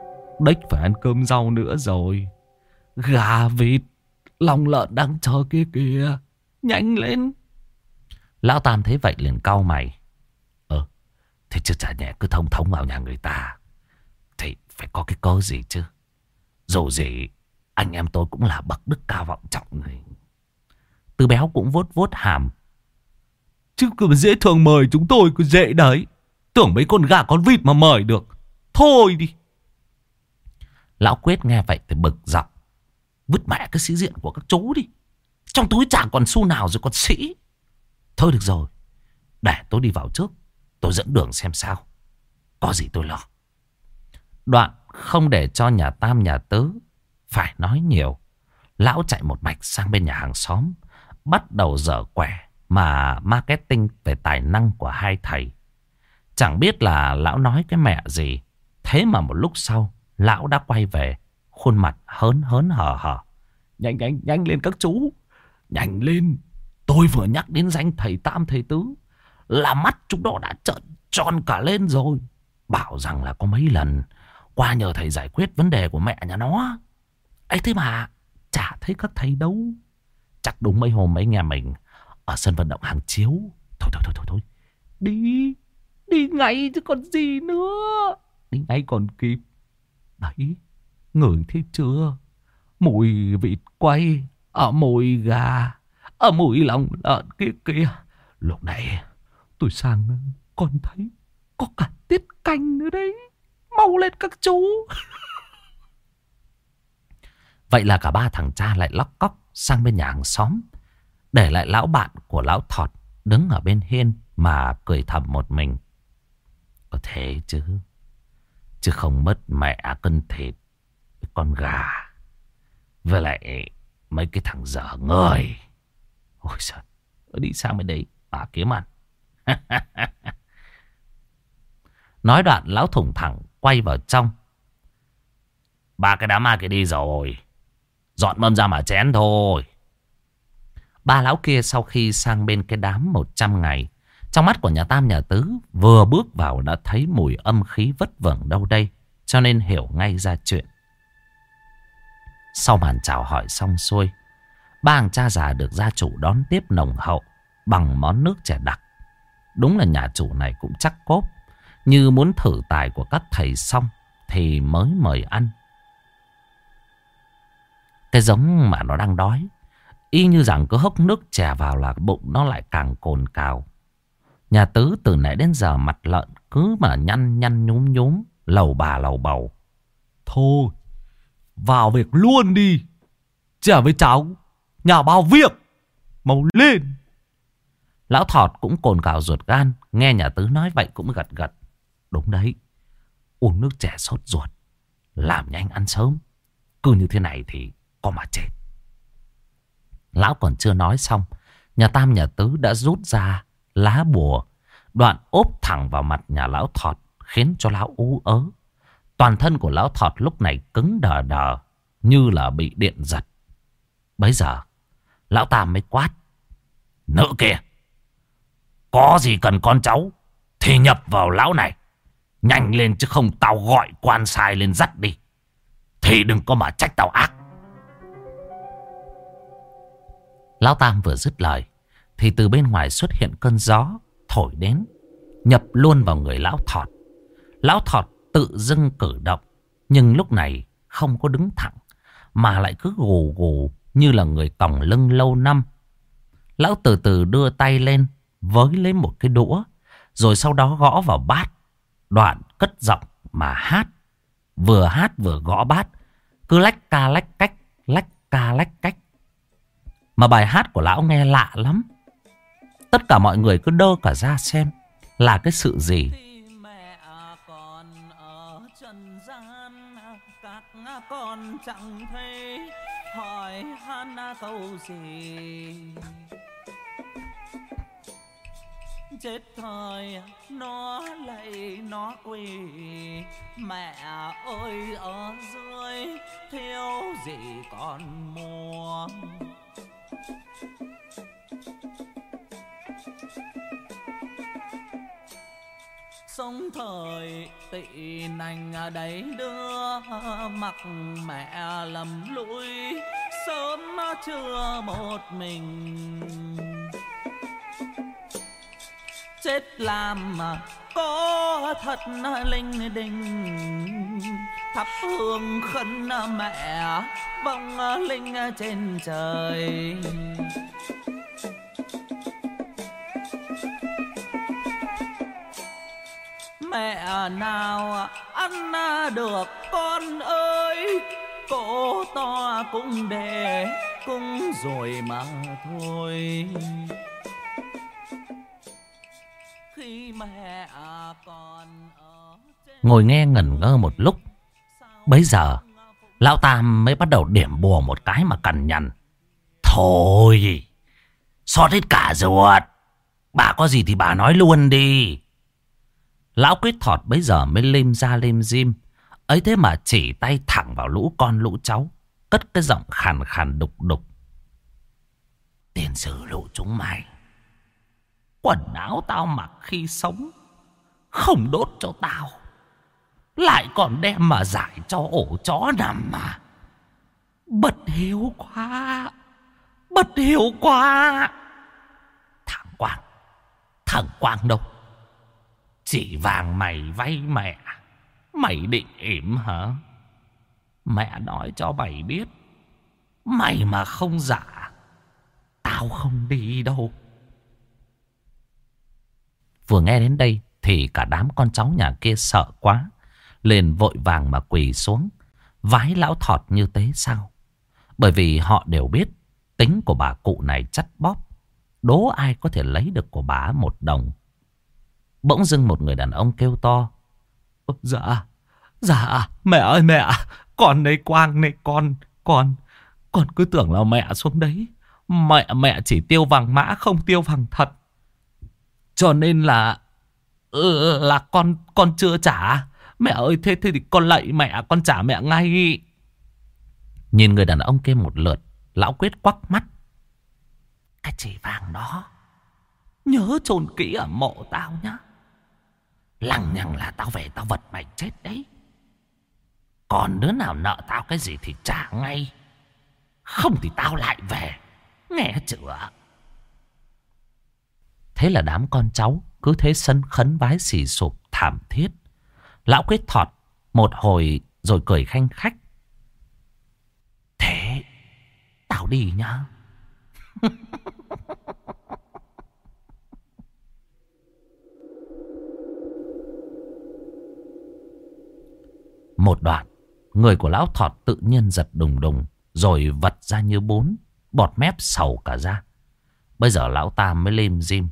đếch phải ăn cơm rau nữa rồi. Gà vịt, lòng lợn đang chờ kia kìa. Nhanh lên. Lão Tam thấy vậy liền cau mày. Thế chứ chả nhẹ cứ thông thống vào nhà người ta thì phải có cái cớ gì chứ. Dù gì anh em tôi cũng là bậc đức cao vọng trọng này. Tư Béo cũng vuốt vuốt hàm. Chứ cứ dễ thường mời chúng tôi cứ dễ đấy. Tưởng mấy con gà con vịt mà mời được. Thôi đi. Lão Quyết nghe vậy thì bực dọc. Vứt mẹ cái sĩ diện của các chú đi. Trong túi chẳng còn xu nào rồi còn sĩ. Thôi được rồi, để tôi đi vào trước, tôi dẫn đường xem sao. Có gì tôi lo. Đoạn không để cho nhà Tam nhà Tứ phải nói nhiều, lão chạy một mạch sang bên nhà hàng xóm, bắt đầu dở quẻ mà marketing về tài năng của hai thầy. Chẳng biết là lão nói cái mẹ gì. Thế mà một lúc sau lão đã quay về, khuôn mặt hớn hớn hở hở. Nhanh lên các chú, nhanh lên. Tôi vừa nhắc đến danh thầy Tam thầy Tứ là mắt chúng nó đã trợn tròn cả lên rồi. Bảo rằng là có mấy lần qua nhờ thầy giải quyết vấn đề của mẹ nhà nó ấy, thế mà chả thấy các thầy đâu. Chắc đúng mấy hôm mấy nhà mình ở sân vận động Hàng Chiếu. Thôi đi ngay chứ còn gì nữa. Đi ngay còn kịp. Đấy, ngửi thấy chưa? Mùi vịt quay, ở mùi gà, ở mùi lòng lợn kia kìa. Lúc này tôi sang còn thấy có cả tiết canh nữa đấy. Mau lên các chú. Vậy là cả ba thằng cha lại lóc cóc sang bên nhà hàng xóm, để lại lão bạn của lão Thọt đứng ở bên hiên mà cười thầm một mình. Có thế chứ, chứ không mất mẹ cân thịt, con gà, với lại mấy cái thằng dở người. Ôi giời, đi sang bên đấy kiếm ăn. Nói đoạn lão thủng thẳng quay vào trong. Ba cái đám ma kia đi rồi, dọn mâm ra mà chén thôi. Ba lão kia sau khi sang bên cái đám 100 ngày, trong mắt của nhà Tam nhà Tứ vừa bước vào đã thấy mùi âm khí vất vưởng đâu đây, cho nên hiểu ngay ra chuyện. Sau màn chào hỏi xong xuôi, ba hàng cha già được gia chủ đón tiếp nồng hậu bằng món nước chè đặc. Đúng là nhà chủ này cũng chắc cốp, như muốn thử tài của các thầy xong thì mới mời ăn. Cái giống mà nó đang đói, y như rằng cứ hốc nước chè vào là bụng nó lại càng cồn cào. Nhà Tứ từ nãy đến giờ mặt lợn cứ mà nhăn nhăn nhúm nhúm, lầu bà lầu bầu. Thôi, vào việc luôn đi. Chè với cháu, nhà bao việc. Mau lên. Lão Thọt cũng cồn cào ruột gan, nghe nhà Tứ nói vậy cũng gật gật. Đúng đấy, uống nước chè sốt ruột, làm nhanh ăn sớm. Cứ như thế này thì có mà chết. Lão còn chưa nói xong, nhà Tam nhà Tứ đã rút ra lá bùa, đoạn ốp thẳng vào mặt nhà lão Thọt, khiến cho lão ú ớ. Toàn thân của lão Thọt lúc này cứng đờ đờ, như là bị điện giật. Bấy giờ lão Tam mới quát: Nữ kia, có gì cần con cháu thì nhập vào lão này. Nhanh lên chứ không tao gọi quan sai lên dắt đi. Thì đừng có mà trách tao ác. Lão Tam vừa dứt lời thì từ bên ngoài xuất hiện cơn gió thổi đến, nhập luôn vào người lão Thọt. Lão Thọt tự dưng cử động, nhưng lúc này không có đứng thẳng, mà lại cứ gù gù như là người còng lưng lâu năm. Lão từ từ đưa tay lên với lấy một cái đũa, rồi sau đó gõ vào bát, đoạn cất giọng mà hát. Vừa hát vừa gõ bát, cứ lách ca lách cách, lách ca lách cách. Mà bài hát của lão nghe lạ lắm. Tất cả mọi người cứ đơ cả ra xem là cái sự gì. Mẹ còn ở trần gian, các con chẳng thấy hỏi han câu gì. Chết thời nó lạy nó quỳ, mẹ ơi ở dưới thiếu gì còn mua. sống thời tị nành đấy đưa mặc mẹ lầm lũi sớm chưa một mình chết làm mà có thật linh đình thắp hương khấn mẹ vong linh trên trời. Mẹ nào ăn được con ơi, cổ to cũng để cũng rồi mà thôi. Khi mẹ còn ở ngồi nghe ngẩn ngơ một lúc, bấy giờ lão Tam mới bắt đầu điểm bùa một cái mà cằn nhằn. Thôi, xót hết cả ruột. Bà có gì thì bà nói luôn đi. Lão Quyết Thọt bấy giờ mới lim ra lim dim. Ấy thế mà chỉ tay thẳng vào lũ con lũ cháu, cất cái giọng khàn khàn đục đục. Tiền sử lũ chúng mày, quần áo tao mặc khi sống không đốt cho tao, lại còn đem mà giải cho ổ chó nằm mà. Bất hiếu quá, bất hiếu quá. Thằng Quang đâu? Chỉ vàng mày vay mẹ, mày định ỉm hả? Mẹ nói cho mày biết, mày mà không giả, tao không đi đâu. Vừa nghe đến đây thì cả đám con cháu nhà kia sợ quá, liền vội vàng mà quỳ xuống vái lão Thọt như thế sao. Bởi vì họ đều biết tính của bà cụ này chắt bóp, đố ai có thể lấy được của bà một đồng. Bỗng dưng một người đàn ông kêu to. Dạ mẹ ơi mẹ, con này Quang này, con cứ tưởng là mẹ xuống đấy. Mẹ chỉ tiêu vàng mã không tiêu vàng thật, cho nên là con chưa trả. Mẹ ơi, thế thì con lạy mẹ, con trả mẹ ngay. Nhìn người đàn ông kia một lượt, lão Quyết quắc mắt. Cái chỉ vàng đó nhớ chôn kỹ ở mộ tao nhá. Lằng nhằng là tao về tao vật mày chết đấy. Còn đứa nào nợ tao cái gì thì trả ngay, không thì tao lại về, nghe chưa? Thế là đám con cháu cứ thế sân khấn vái xì sụp thảm thiết. Lão Quyết Thọt một hồi rồi cười khanh khách. Thế tao đi nhá. Một đoạn, người của lão Thọt tự nhiên giật đùng đùng, rồi vật ra như bún, bọt mép sầu cả ra. Bây giờ lão Tam mới lim dim.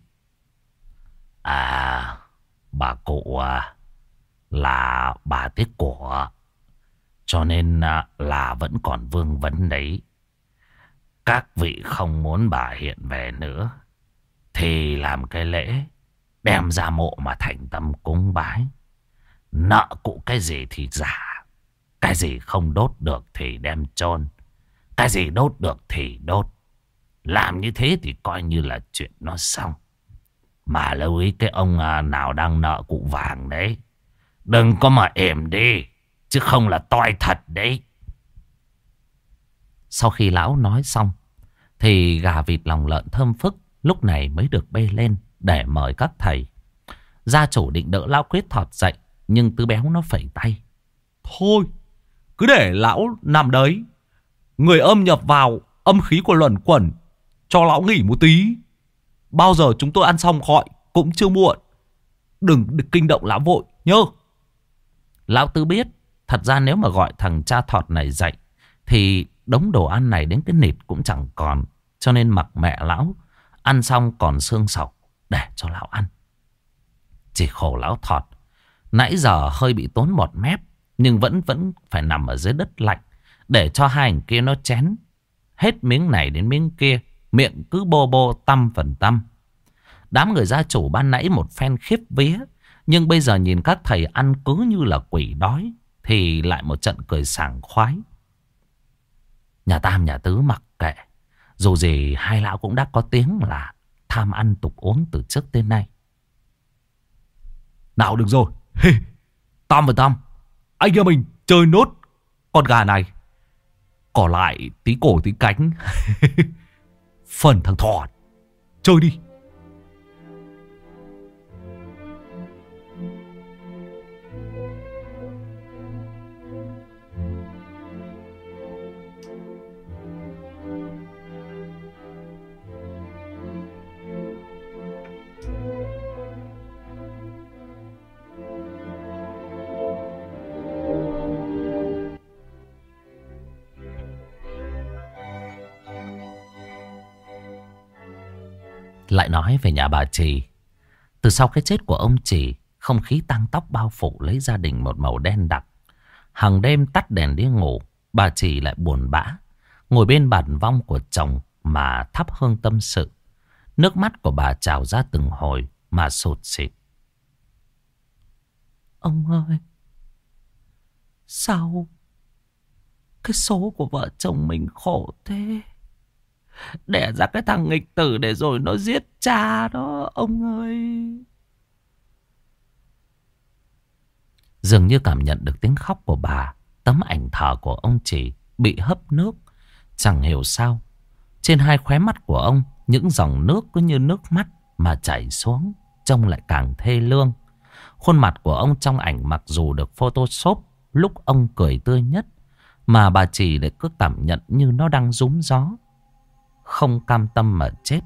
À, bà cụ là bà tiếc của, cho nên là vẫn còn vương vấn đấy. Các vị không muốn bà hiện về nữa thì làm cái lễ đem ra mộ mà thành tâm cúng bái. Nợ cụ cái gì thì giả, cái gì không đốt được thì đem chôn, cái gì đốt được thì đốt. Làm như thế thì coi như là chuyện nó xong. Mà lưu ý cái ông nào đang nợ cụ vàng đấy, đừng có mà ẻm đi, chứ không là toi thật đấy. Sau khi lão nói xong thì gà vịt lòng lợn thơm phức lúc này mới được bê lên để mời các thầy. Gia chủ định đỡ lão Quyết Thọt dậy, nhưng Tứ Béo nó phẩy tay. Thôi, cứ để lão nằm đấy. Người âm nhập vào, âm khí của luẩn quẩn, cho lão nghỉ một tí. Bao giờ chúng tôi ăn xong gọi cũng chưa muộn. Đừng kinh động lão vội nhớ. Lão Tứ biết, thật ra nếu mà gọi thằng cha Thọt này dậy thì đống đồ ăn này đến cái nịt cũng chẳng còn. Cho nên mặc mẹ lão, ăn xong còn xương sọc để cho lão ăn. Chỉ khổ lão Thọt, nãy giờ hơi bị tốn bọt mép, nhưng vẫn phải nằm ở dưới đất lạnh để cho hai thằng kia nó chén hết miếng này đến miếng kia, miệng cứ bô bô tăm phần tăm. Đám người gia chủ ban nãy một phen khiếp vía, nhưng bây giờ nhìn các thầy ăn cứ như là quỷ đói thì lại một trận cười sảng khoái. Nhà Tam nhà Tứ mặc kệ, dù gì hai lão cũng đã có tiếng là tham ăn tục uống từ trước tới nay. Nào được rồi. Tam và Tam, anh em mình chơi nốt con gà này. Còn lại tí cổ tí cánh. Phần thằng Thỏ. Chơi đi. Lại nói về nhà bà Trì. Từ sau cái chết của ông Trì, không khí tang tóc bao phủ lấy gia đình một màu đen đặc. Hàng đêm tắt đèn đi ngủ, bà Trì lại buồn bã, ngồi bên bàn vong của chồng mà thắp hương tâm sự. Nước mắt của bà trào ra từng hồi mà sụt sịt. Ông ơi, sao cái số của vợ chồng mình khổ thế? Đẻ ra cái thằng nghịch tử để rồi nó giết cha đó, ông ơi. Dường như cảm nhận được tiếng khóc của bà, tấm ảnh thờ của ông Trì bị hấp nước. Chẳng hiểu sao, trên hai khóe mắt của ông, những dòng nước cứ như nước mắt mà chảy xuống, trông lại càng thê lương. Khuôn mặt của ông trong ảnh mặc dù được photoshop lúc ông cười tươi nhất, mà bà Trì lại cứ cảm nhận như nó đang rúm gió, không cam tâm mà chết.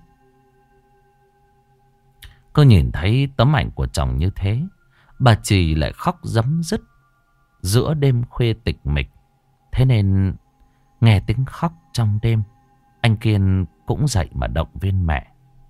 Cứ nhìn thấy tấm ảnh của chồng như thế, bà Trì lại khóc rấm rứt giữa đêm khuya tịch mịch. Thế nên nghe tiếng khóc trong đêm, anh Kiên cũng dậy mà động viên mẹ.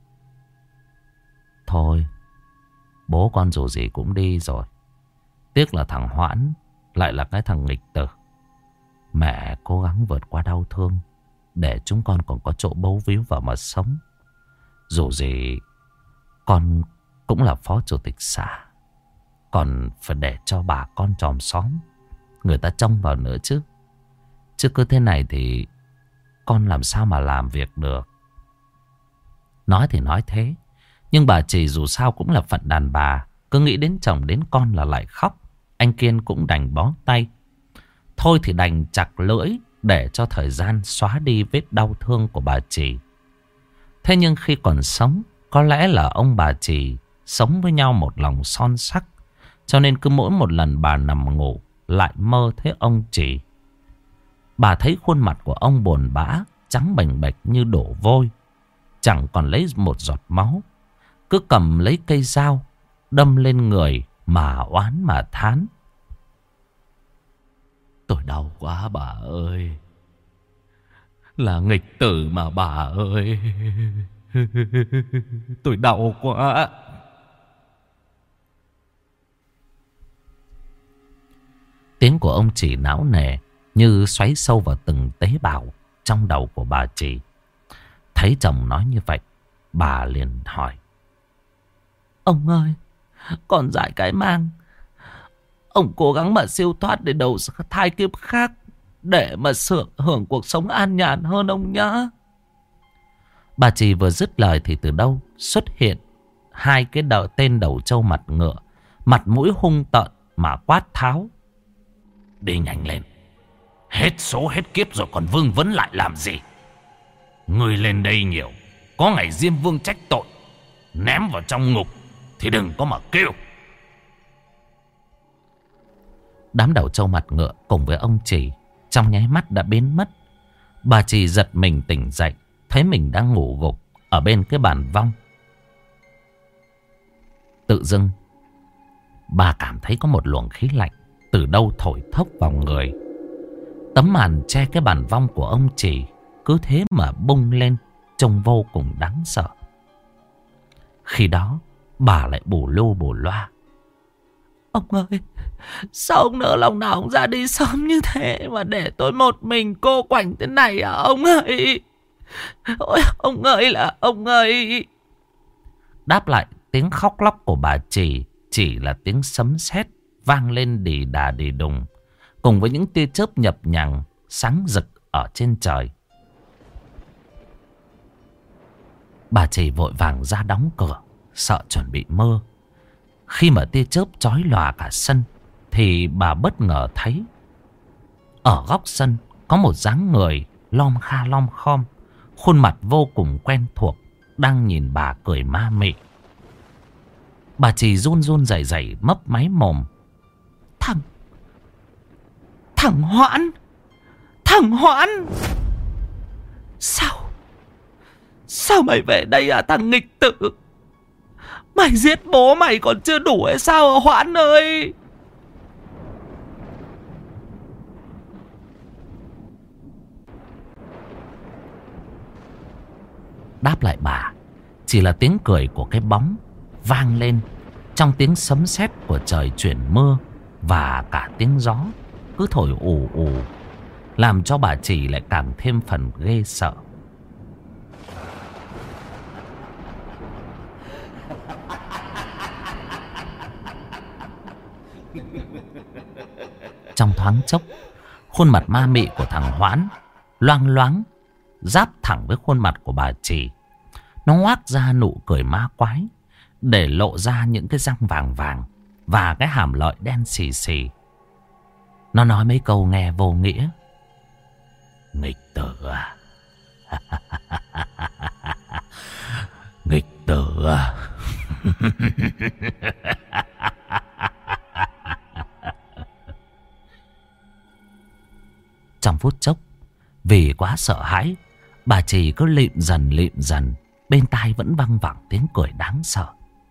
Thôi, bố con dù gì cũng đi rồi. Tiếc là thằng Hoãn lại là cái thằng nghịch tử. Mẹ cố gắng vượt qua đau thương để chúng con còn có chỗ bấu víu vào mà sống. Dù gì con cũng là phó chủ tịch xã, còn phải để cho bà con chòm xóm người ta trông vào nữa chứ. Chứ cứ thế này thì con làm sao mà làm việc được. Nói thì nói thế, nhưng bà Trì dù sao cũng là phận đàn bà, cứ nghĩ đến chồng đến con là lại khóc. Anh Kiên cũng đành bó tay. Thôi thì đành chặt lưỡi để cho thời gian xóa đi vết đau thương của bà Trì. Thế nhưng khi còn sống, có lẽ là ông bà Trì sống với nhau một lòng son sắc, cho nên cứ mỗi một lần bà nằm ngủ lại mơ thấy ông Trì. Bà thấy khuôn mặt của ông buồn bã, trắng bềnh bệch như đổ vôi, chẳng còn lấy một giọt máu. Cứ cầm lấy cây dao đâm lên người mà oán mà thán. Tôi đau quá bà ơi. Là nghịch tử mà bà ơi. Tôi đau quá. Tiếng của ông Trì não nề, như xoáy sâu vào từng tế bào trong đầu của bà Trì. Thấy chồng nói như vậy, bà liền hỏi. Ông ơi, còn dại cái mang, ông cố gắng mà siêu thoát để đầu thai kiếp khác, để mà hưởng cuộc sống an nhàn hơn ông nhá. Bà Trì vừa dứt lời thì từ đâu xuất hiện hai cái tên đầu trâu mặt ngựa, mặt mũi hung tợn mà quát tháo. Đi nhanh lên, hết số hết kiếp rồi còn vương vấn lại làm gì? Người lên đây nhiều, có ngày Diêm Vương trách tội, ném vào trong ngục thì đừng có mà kêu. Đám đầu trâu mặt ngựa cùng với ông Trì trong nháy mắt đã biến mất. Bà Trì giật mình tỉnh dậy, thấy mình đang ngủ gục ở bên cái bàn vong. Tự dưng bà cảm thấy có một luồng khí lạnh từ đâu thổi thốc vào người. Tấm màn che cái bàn vong của ông Trì cứ thế mà bung lên, trông vô cùng đáng sợ. Khi đó bà lại bù lô bù loa. Ông ơi, sao ông nỡ lòng nào ông ra đi sớm như thế mà để tôi một mình cô quạnh thế này à ông ơi? Ôi, ông ơi là ông ơi. Đáp lại tiếng khóc lóc của bà Trì chỉ là tiếng sấm sét vang lên đì đà đì đùng, cùng với những tia chớp nhập nhằng sáng rực ở trên trời. Bà Trì vội vàng ra đóng cửa, sợ chuẩn bị mơ. Khi mà tia chớp chói lòa cả sân thì bà bất ngờ thấy ở góc sân có một dáng người lom kha lom khom, khuôn mặt vô cùng quen thuộc, đang nhìn bà cười ma mị. Bà chỉ run run rẩy rẩy mấp máy mồm. Thằng Hoãn! Thằng Hoãn! Sao mày về đây à thằng nghịch tử? Mày giết bố mày còn chưa đủ hay sao Hoãn ơi? Đáp lại bà chỉ là tiếng cười của cái bóng vang lên trong tiếng sấm sét của trời chuyển mưa, và cả tiếng gió cứ thổi ù ù, làm cho bà chỉ lại càng thêm phần ghê sợ. Trong thoáng chốc, khuôn mặt ma mị của thằng Hoãn loang loáng giáp thẳng với khuôn mặt của bà Trì. Nó ngoác ra nụ cười ma quái, để lộ ra những cái răng vàng vàng và cái hàm lợi đen xì xì. Nó nói mấy câu nghe vô nghĩa. Nghịch tử à? Nghịch tử à? Trong phút chốc, vì quá sợ hãi, bà Trì cứ lịm dần, bên tai vẫn văng vẳng tiếng cười đáng sợ.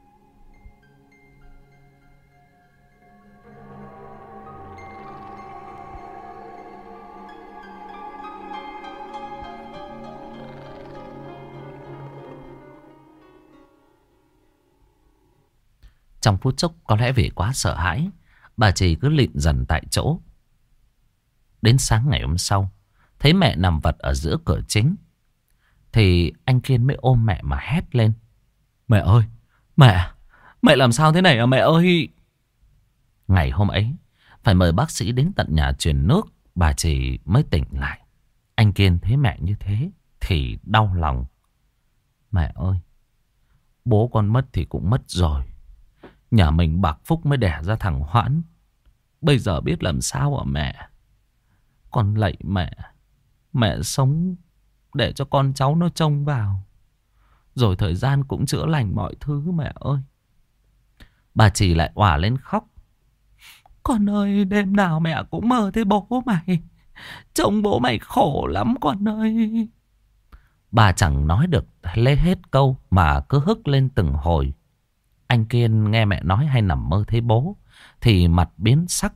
Trong phút chốc, có lẽ vì quá sợ hãi, bà Trì cứ lịm dần tại chỗ. Đến sáng ngày hôm sau, thấy mẹ nằm vật ở giữa cửa chính, thì anh Kiên mới ôm mẹ mà hét lên. Mẹ ơi, mẹ làm sao thế này à mẹ ơi? Ngày hôm ấy, phải mời bác sĩ đến tận nhà truyền nước, bà Trì mới tỉnh lại. Anh Kiên thấy mẹ như thế thì đau lòng. Mẹ ơi, bố con mất thì cũng mất rồi. Nhà mình bạc phúc mới đẻ ra thằng Hoãn. Bây giờ biết làm sao hả mẹ? Con lạy mẹ, mẹ sống để cho con cháu nó trông vào, rồi thời gian cũng chữa lành mọi thứ mẹ ơi. Bà Trì lại òa lên khóc. Con ơi, đêm nào mẹ cũng mơ thấy bố mày. Trông bố mày khổ lắm con ơi. Bà chẳng nói được lê hết câu mà cứ hức lên từng hồi. Anh Kiên nghe mẹ nói hay nằm mơ thấy bố thì mặt biến sắc.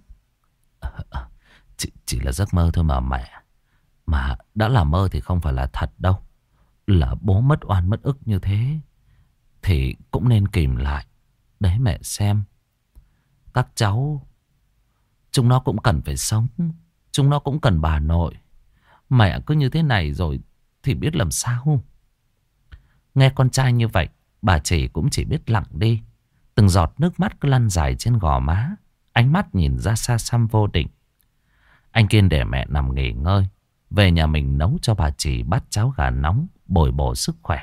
Chỉ là giấc mơ thôi mà mẹ. Mà đã là mơ thì không phải là thật đâu. Là bố mất oan mất ức như thế thì cũng nên kìm lại. Đấy mẹ xem, các cháu chúng nó cũng cần phải sống, chúng nó cũng cần bà nội. Mẹ cứ như thế này rồi thì biết làm sao. Nghe con trai như vậy, bà Trì cũng chỉ biết lặng đi. Từng giọt nước mắt cứ lăn dài trên gò má, ánh mắt nhìn ra xa xăm vô định. Anh Kiên để mẹ nằm nghỉ ngơi, về nhà mình nấu cho bà Trì bát cháo gà nóng bồi bổ sức khỏe.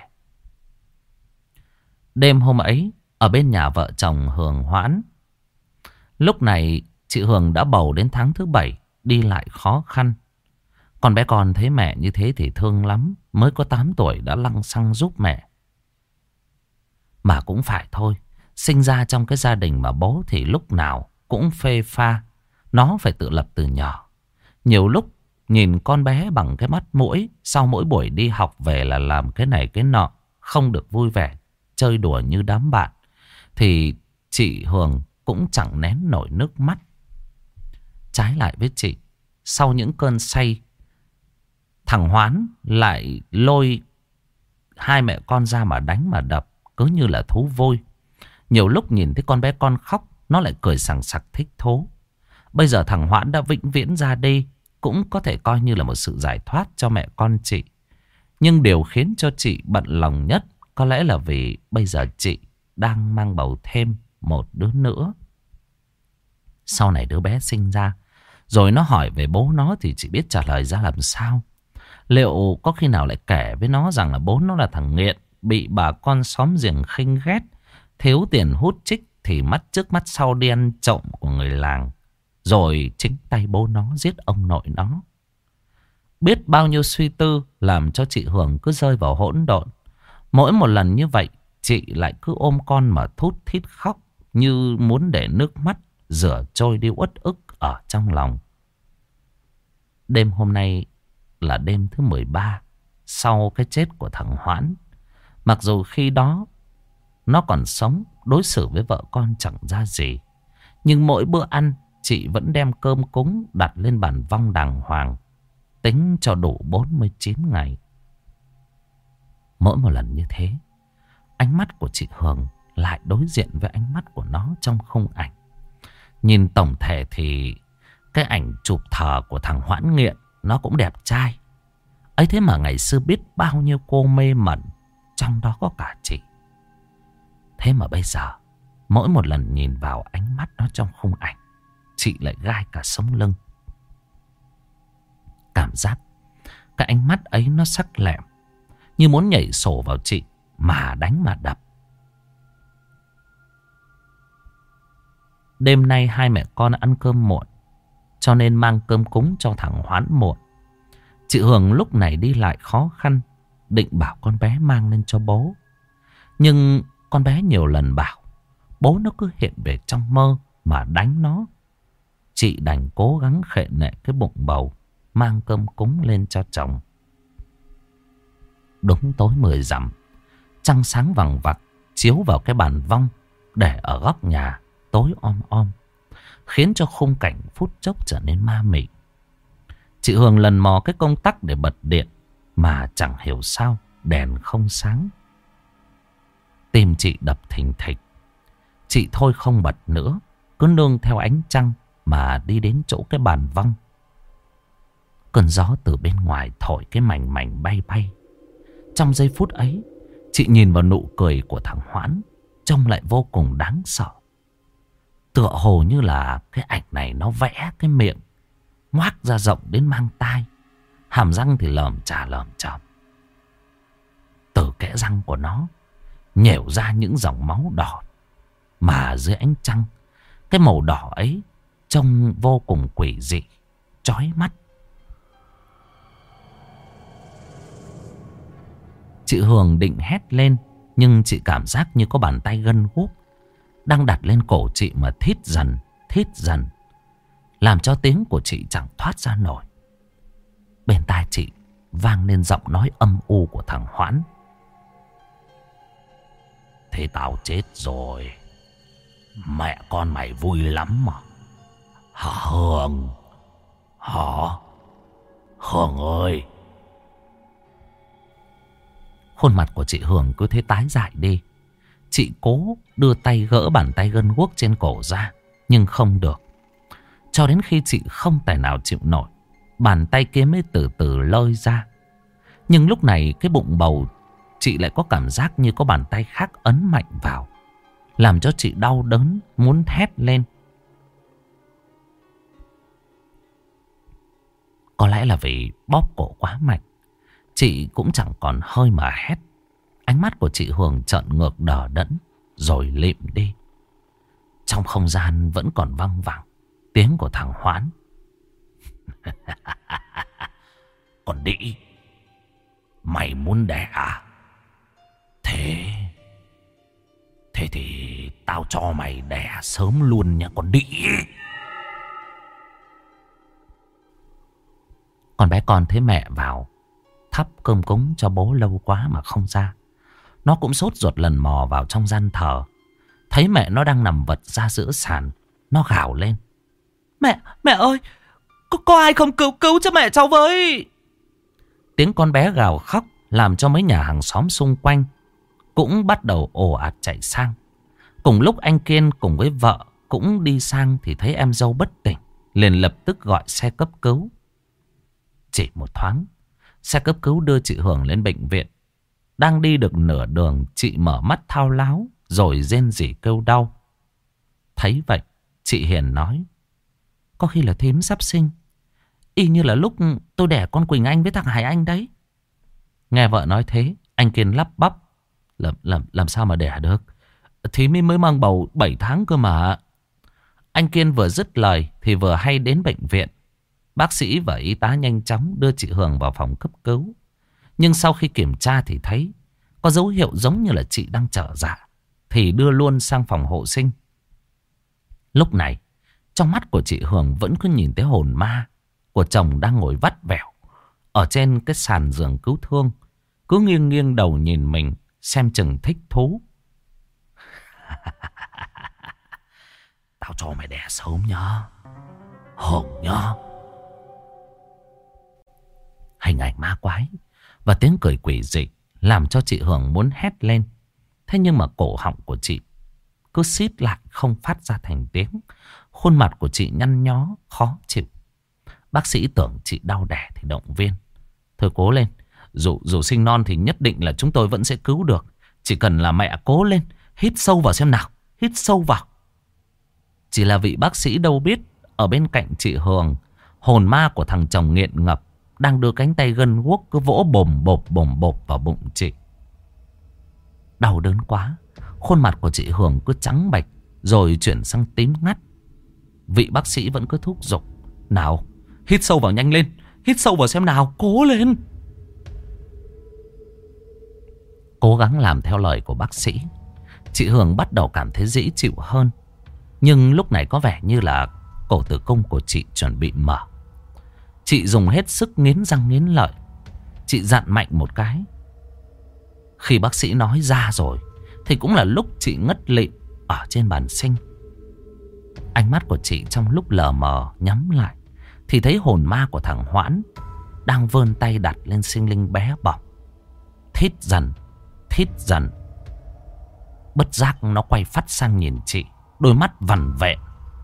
Đêm hôm ấy, ở bên nhà vợ chồng Hường Hoãn, lúc này chị Hường đã bầu đến tháng thứ 7, đi lại khó khăn. Còn bé con thấy mẹ như thế thì thương lắm, mới có 8 tuổi đã lăng xăng giúp mẹ. Mà cũng phải thôi, sinh ra trong cái gia đình mà bố thì lúc nào cũng phê pha, nó phải tự lập từ nhỏ. Nhiều lúc nhìn con bé bằng cái mắt mũi, sau mỗi buổi đi học về là làm cái này cái nọ, không được vui vẻ, chơi đùa như đám bạn, thì chị Hường cũng chẳng nén nổi nước mắt. Trái lại với chị, sau những cơn say, thằng Hoán lại lôi hai mẹ con ra mà đánh mà đập, cứ như là thú vui. Nhiều lúc nhìn thấy con bé con khóc, nó lại cười sằng sặc thích thú. Bây giờ thằng Hoãn đã vĩnh viễn ra đi, cũng có thể coi như là một sự giải thoát cho mẹ con chị. Nhưng điều khiến cho chị bận lòng nhất có lẽ là vì bây giờ chị đang mang bầu thêm một đứa nữa. Sau này đứa bé sinh ra, rồi nó hỏi về bố nó thì chị biết trả lời ra làm sao. Liệu có khi nào lại kể với nó rằng là bố nó là thằng nghiện, bị bà con xóm giềng khinh ghét, thiếu tiền hút chích thì mắt trước mắt sau đi ăn trộm của người làng. Rồi chính tay bố nó giết ông nội nó. Biết bao nhiêu suy tư làm cho chị Hường cứ rơi vào hỗn độn. Mỗi một lần như vậy, chị lại cứ ôm con mà thút thít khóc, như muốn để nước mắt rửa trôi đi uất ức ở trong lòng. Đêm hôm nay là đêm thứ 13 sau cái chết của thằng Hoãn. Mặc dù khi đó nó còn sống, đối xử với vợ con chẳng ra gì, nhưng mỗi bữa ăn chị vẫn đem cơm cúng đặt lên bàn vong đàng hoàng, tính cho đủ 49 ngày. Mỗi một lần như thế, ánh mắt của chị Hường lại đối diện với ánh mắt của nó trong khung ảnh. Nhìn tổng thể thì cái ảnh chụp thờ của thằng Hoãn nghiện nó cũng đẹp trai. Ấy thế mà ngày xưa biết bao nhiêu cô mê mẩn, trong đó có cả chị. Thế mà bây giờ, mỗi một lần nhìn vào ánh mắt nó trong khung ảnh, chị lại gai cả sống lưng. Cảm giác cái ánh mắt ấy nó sắc lẹm, như muốn nhảy sổ vào chị mà đánh mà đập. Đêm nay hai mẹ con ăn cơm muộn, cho nên mang cơm cúng cho thằng Hoãn muộn. Chị Hường lúc này đi lại khó khăn, định bảo con bé mang lên cho bố. Nhưng con bé nhiều lần bảo, bố nó cứ hiện về trong mơ mà đánh nó. Chị đành cố gắng khệ nệ cái bụng bầu, mang cơm cúng lên cho chồng. Đúng tối 10 rằm, trăng sáng vằng vặc chiếu vào cái bàn vong để ở góc nhà tối om om, khiến cho khung cảnh phút chốc trở nên ma mị. Chị Hường lần mò cái công tắc để bật điện, mà chẳng hiểu sao đèn không sáng. Tim chị đập thình thịch. Chị thôi không bật nữa, cứ nương theo ánh trăng mà đi đến chỗ cái bàn vong. Cơn gió từ bên ngoài thổi cái mảnh mảnh bay bay. Trong giây phút ấy, chị nhìn vào nụ cười của thằng Hoãn, trông lại vô cùng đáng sợ. Tựa hồ như là cái ảnh này nó vẽ cái miệng ngoác ra rộng đến mang tai, hàm răng thì lởm chởm. Từ kẽ răng của nó nhểu ra những dòng máu đỏ, mà dưới ánh trăng, cái màu đỏ ấy trông vô cùng quỷ dị, chói mắt. Chị Hường định hét lên, nhưng chị cảm giác như có bàn tay gân guốc đang đặt lên cổ chị mà thít dần, làm cho tiếng của chị chẳng thoát ra nổi. Bên tai chị vang lên giọng nói âm u của thằng Hoãn. Thế tao chết rồi, mẹ con mày vui lắm mà. Hả Hường? Hả? Hường ơi! Khuôn mặt của chị Hường cứ thế tái dại đi. Chị cố đưa tay gỡ bàn tay gân guốc trên cổ ra, nhưng không được. Cho đến khi chị không tài nào chịu nổi, bàn tay kia mới từ từ lơi ra. Nhưng lúc này cái bụng bầu chị lại có cảm giác như có bàn tay khác ấn mạnh vào, làm cho chị đau đớn muốn thét lên. Có lẽ là vì bóp cổ quá mạnh, chị cũng chẳng còn hơi mà hét. Ánh mắt của chị Hường trợn ngược đờ đẫn rồi lịm đi. Trong không gian vẫn còn văng vẳng tiếng của thằng Hoãn. Còn đĩ, mày muốn đẻ à? Thế thì tao cho mày đẻ sớm luôn nha con đĩ. Con bé con thấy mẹ vào thắp cơm cúng cho bố lâu quá mà không ra. Nó cũng sốt ruột lần mò vào trong gian thờ. Thấy mẹ nó đang nằm vật ra giữa sàn, nó gào lên. Mẹ ơi, có ai không cứu cho mẹ cháu với? Tiếng con bé gào khóc làm cho mấy nhà hàng xóm xung quanh cũng bắt đầu ồ ạt chạy sang. Cùng lúc anh Kiên cùng với vợ cũng đi sang thì thấy em dâu bất tỉnh, liền lập tức gọi xe cấp cứu. Chỉ một thoáng, xe cấp cứu đưa chị Hường lên bệnh viện. Đang đi được nửa đường, chị mở mắt thao láo rồi rên rỉ kêu đau. Thấy vậy, chị Hiền nói: có khi là thím sắp sinh, y như là lúc tôi đẻ con Quỳnh Anh với thằng Hải Anh đấy. Nghe vợ nói thế, anh Kiên lắp bắp: Làm sao mà đẻ được? Thím mới mang bầu 7 tháng cơ mà. Anh Kiên vừa dứt lời thì vừa hay đến bệnh viện. Bác sĩ và y tá nhanh chóng đưa chị Hường vào phòng cấp cứu. Nhưng sau khi kiểm tra thì thấy có dấu hiệu giống như là chị đang trở dạ, thì đưa luôn sang phòng hộ sinh. Lúc này trong mắt của chị Hường vẫn cứ nhìn thấy hồn ma của chồng đang ngồi vắt vẻo ở trên cái sàn giường cứu thương, cứ nghiêng nghiêng đầu nhìn mình, xem chừng thích thú. Tao cho mày đẻ sớm nhá, Hường nhá. Hình ảnh ma quái và tiếng cười quỷ dị làm cho chị Hường muốn hét lên. Thế nhưng mà cổ họng của chị cứ xít lại, không phát ra thành tiếng. Khuôn mặt của chị nhăn nhó, khó chịu. Bác sĩ tưởng chị đau đẻ thì động viên. Thôi cố lên, dù sinh non thì nhất định là chúng tôi vẫn sẽ cứu được. Chỉ cần là mẹ cố lên, hít sâu vào xem nào, hít sâu vào. Chỉ là vị bác sĩ đâu biết, ở bên cạnh chị Hường, hồn ma của thằng chồng nghiện ngập đang đưa cánh tay gân guốc cứ vỗ bồm bộp vào bụng chị. Đau đớn quá, khuôn mặt của chị Hường cứ trắng bệch rồi chuyển sang tím ngắt. Vị bác sĩ vẫn cứ thúc giục. Nào, hít sâu vào nhanh lên, hít sâu vào xem nào, cố lên. Cố gắng làm theo lời của bác sĩ, chị Hường bắt đầu cảm thấy dễ chịu hơn. Nhưng lúc này có vẻ như là cổ tử cung của chị chuẩn bị mở. Chị dùng hết sức nghiến răng nghiến lợi. Chị dặn mạnh một cái. Khi bác sĩ nói ra rồi thì cũng là lúc chị ngất lịm ở trên bàn sinh. Ánh mắt của chị trong lúc lờ mờ nhắm lại thì thấy hồn ma của thằng Hoãn đang vươn tay đặt lên sinh linh bé bỏng. Thít dần, thít dần. Bất giác nó quay phát sang nhìn chị, đôi mắt vằn vẹn.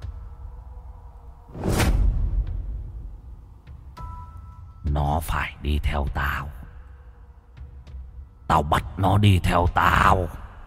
Nó phải đi theo tao. Tao bắt nó đi theo tao.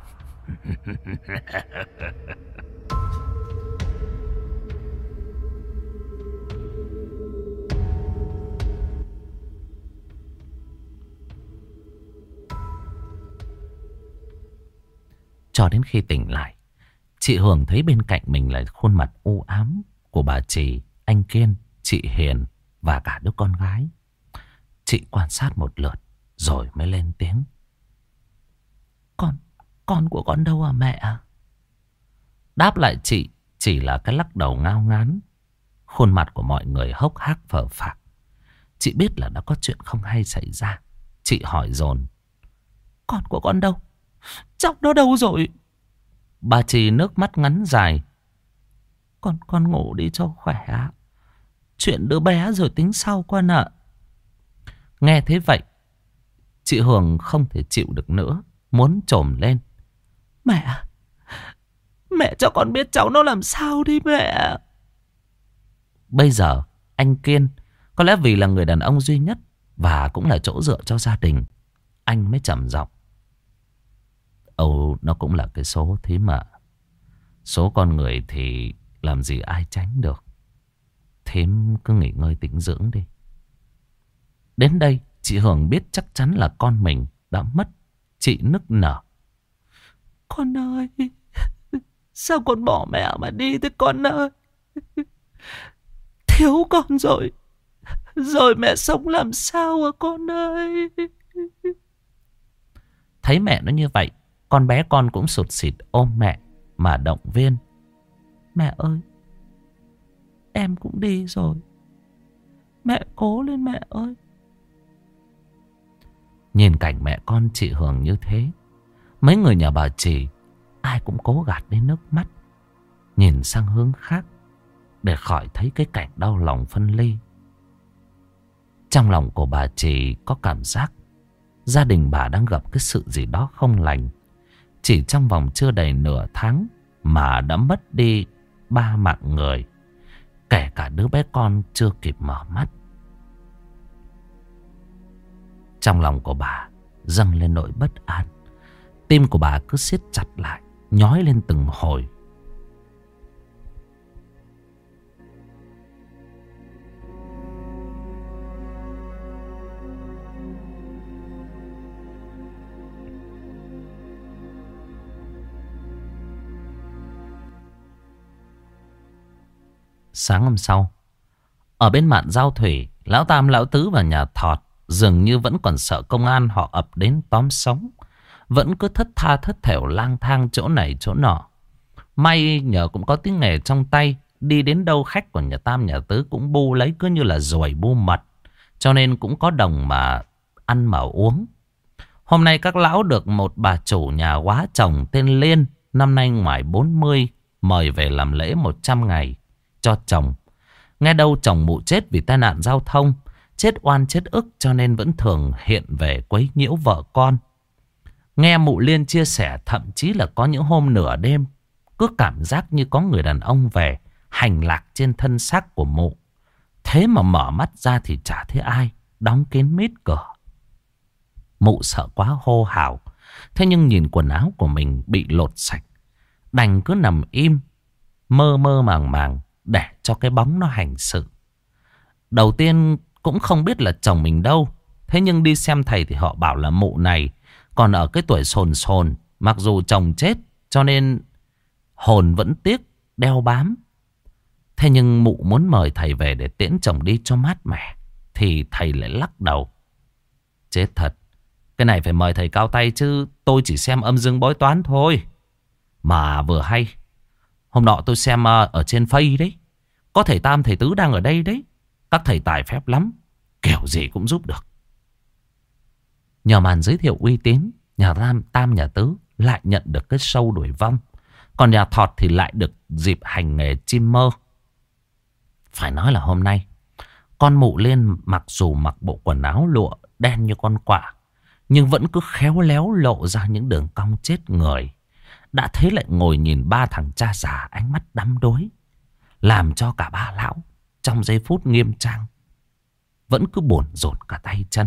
Cho đến khi tỉnh lại, chị Hường thấy bên cạnh mình là khuôn mặt u ám của bà Trì, anh Kiên, chị Hiền và cả đứa con gái. Chị quan sát một lượt rồi mới lên tiếng. Con của con đâu à mẹ? Đáp lại chị chỉ là cái lắc đầu ngao ngán. Khuôn mặt của mọi người hốc hác phờ phạc. Chị biết là đã có chuyện không hay xảy ra. Chị hỏi dồn. Con của con đâu? Cháu nó đâu rồi? Bà Trì nước mắt ngắn dài. Con ngủ đi cho khỏe. Chuyện đứa bé rồi tính sau con ạ. Nghe thế vậy, chị Hường không thể chịu được nữa, muốn chồm lên. Mẹ cho con biết cháu nó làm sao đi mẹ. Bây giờ anh Kiên, có lẽ vì là người đàn ông duy nhất và cũng là chỗ dựa cho gia đình, anh mới trầm giọng. Ồ, nó cũng là cái số thím ạ. Số con người thì làm gì ai tránh được. Thím cứ nghỉ ngơi tĩnh dưỡng đi. Đến đây chị Hường biết chắc chắn là con mình đã mất. Chị nức nở. Con ơi, sao con bỏ mẹ mà đi thế con ơi? Thiếu con rồi. Rồi mẹ sống làm sao à con ơi? Thấy mẹ nó như vậy, con bé con cũng sụt sịt ôm mẹ mà động viên. Mẹ ơi, em cũng đi rồi. Mẹ cố lên mẹ ơi. Nhìn cảnh mẹ con chị Hường như thế, mấy người nhà bà Trì ai cũng cố gạt đi nước mắt, nhìn sang hướng khác để khỏi thấy cái cảnh đau lòng phân ly. Trong lòng của bà Trì có cảm giác gia đình bà đang gặp cái sự gì đó không lành. Chỉ trong vòng chưa đầy nửa tháng mà đã mất đi 3 mạng người, kể cả đứa bé con chưa kịp mở mắt. Trong lòng của bà dâng lên nỗi bất an. Tim của bà cứ siết chặt lại, nhói lên từng hồi. Sáng hôm sau, ở bên mạn giao thủy, Lão Tam, Lão Tứ và nhà Thọt dường như vẫn còn sợ công an họ ập đến tóm sống. Vẫn cứ thất tha thất thểu lang thang chỗ này chỗ nọ. May nhờ cũng có tiếng nghề trong tay. Đi đến đâu khách của nhà Tam nhà Tứ cũng bu lấy cứ như là ruồi bu mật. Cho nên cũng có đồng mà ăn mà uống. Hôm nay các lão được một bà chủ nhà quá chồng tên Liên, năm nay ngoài 40, mời về làm lễ 100 ngày cho chồng. Nghe đâu chồng mụ chết vì tai nạn giao thông, chết oan chết ức cho nên vẫn thường hiện về quấy nhiễu vợ con. Nghe mụ Liên chia sẻ thậm chí là có những hôm nửa đêm cứ cảm giác như có người đàn ông về hành lạc trên thân xác của mụ. Thế mà mở mắt ra thì chả thấy ai, đóng kín mít cửa. Mụ sợ quá hô hào. Thế nhưng nhìn quần áo của mình bị lột sạch, đành cứ nằm im, mơ mơ màng màng để cho cái bóng nó hành sự. Đầu tiên cũng không biết là chồng mình đâu. Thế nhưng đi xem thầy thì họ bảo là mụ này còn ở cái tuổi sồn sồn. Mặc dù chồng chết cho nên hồn vẫn tiếc đeo bám. Thế nhưng mụ muốn mời thầy về để tiễn chồng đi cho mát mẻ, thì thầy lại lắc đầu. Chết thật, cái này phải mời thầy cao tay chứ tôi chỉ xem âm dương bói toán thôi. Mà vừa hay, hôm nọ tôi xem ở trên Face đấy, có thầy Tam thầy Tứ đang ở đây đấy. Các thầy tài phép lắm, kiểu gì cũng giúp được. Nhờ màn giới thiệu uy tín, nhà Tam nhà Tứ lại nhận được cái show đuổi vong. Còn nhà Thọt thì lại được dịp hành nghề chim mơ. Phải nói là hôm nay con mụ Liên mặc dù mặc bộ quần áo lụa đen như con quạ, nhưng vẫn cứ khéo léo lộ ra những đường cong chết người. Đã thế lại ngồi nhìn ba thằng cha già ánh mắt đắm đuối, làm cho cả ba lão trong giây phút nghiêm trang vẫn cứ bồn rộn cả tay chân.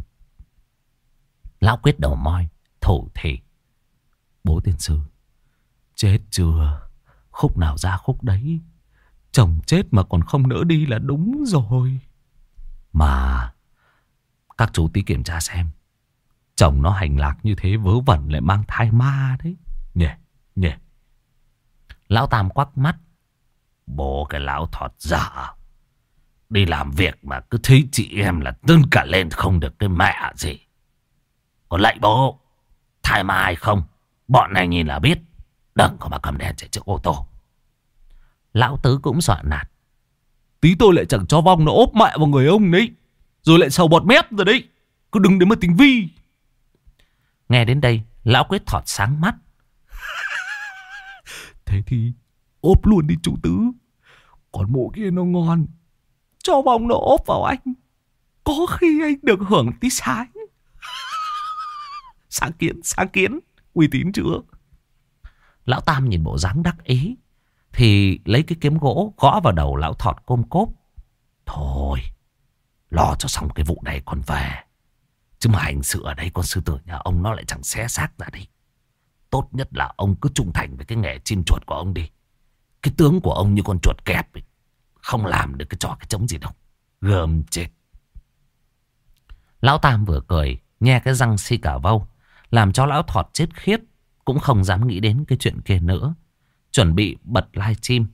Lão Quyết đầu moi thủ thỉ. Bố tiên sư, chết chưa? Khúc nào ra khúc đấy. Chồng chết mà còn không nỡ đi là đúng rồi. Mà các chú tí kiểm tra xem, chồng nó hành lạc như thế vớ vẩn lại mang thai ma đấy. Nhỉ. Lão Tam quắc mắt. Bố cái lão Thọt dở. Đi làm việc mà cứ thấy chị em là tưng cả lên không được cái mẹ gì. Còn lại bố, thai ma hay không, bọn này nhìn là biết. Đừng có mà cầm đèn chạy trước ô tô. Lão Tứ cũng dọa nạt. Tí tôi lại chẳng cho vong nó ốp mẹ vào người ông đấy, rồi lại sầu bọt mép rồi đấy. Cứ đừng đến mà tính vi. Nghe đến đây, Lão Quyết Thọt sáng mắt. Thế thì ốp luôn đi chú Tứ. Còn mụ kia nó ngon, cho vong nó ốp vào anh, có khi anh được hưởng tí sáng. Sáng kiến, uy tín chưa? Lão Tam nhìn bộ dáng đắc ý thì lấy cái kiếm gỗ gõ vào đầu lão Thọt côm cốp. Thôi, lo cho xong cái vụ này còn về. Chứ mà hành sự ở đây con sư tử nhà ông nó lại chẳng xé xác ra đi. Tốt nhất là ông cứ trung thành với cái nghề chim chuột của ông đi. Cái tướng của ông như con chuột kẹp ấy, không làm được cái trò cái trống gì đâu. Gờm chết. Lão Tam vừa cười, nghe cái răng xi cả vâu, làm cho lão Thọt chết khiếp, cũng không dám nghĩ đến cái chuyện kia nữa. Chuẩn bị bật livestream.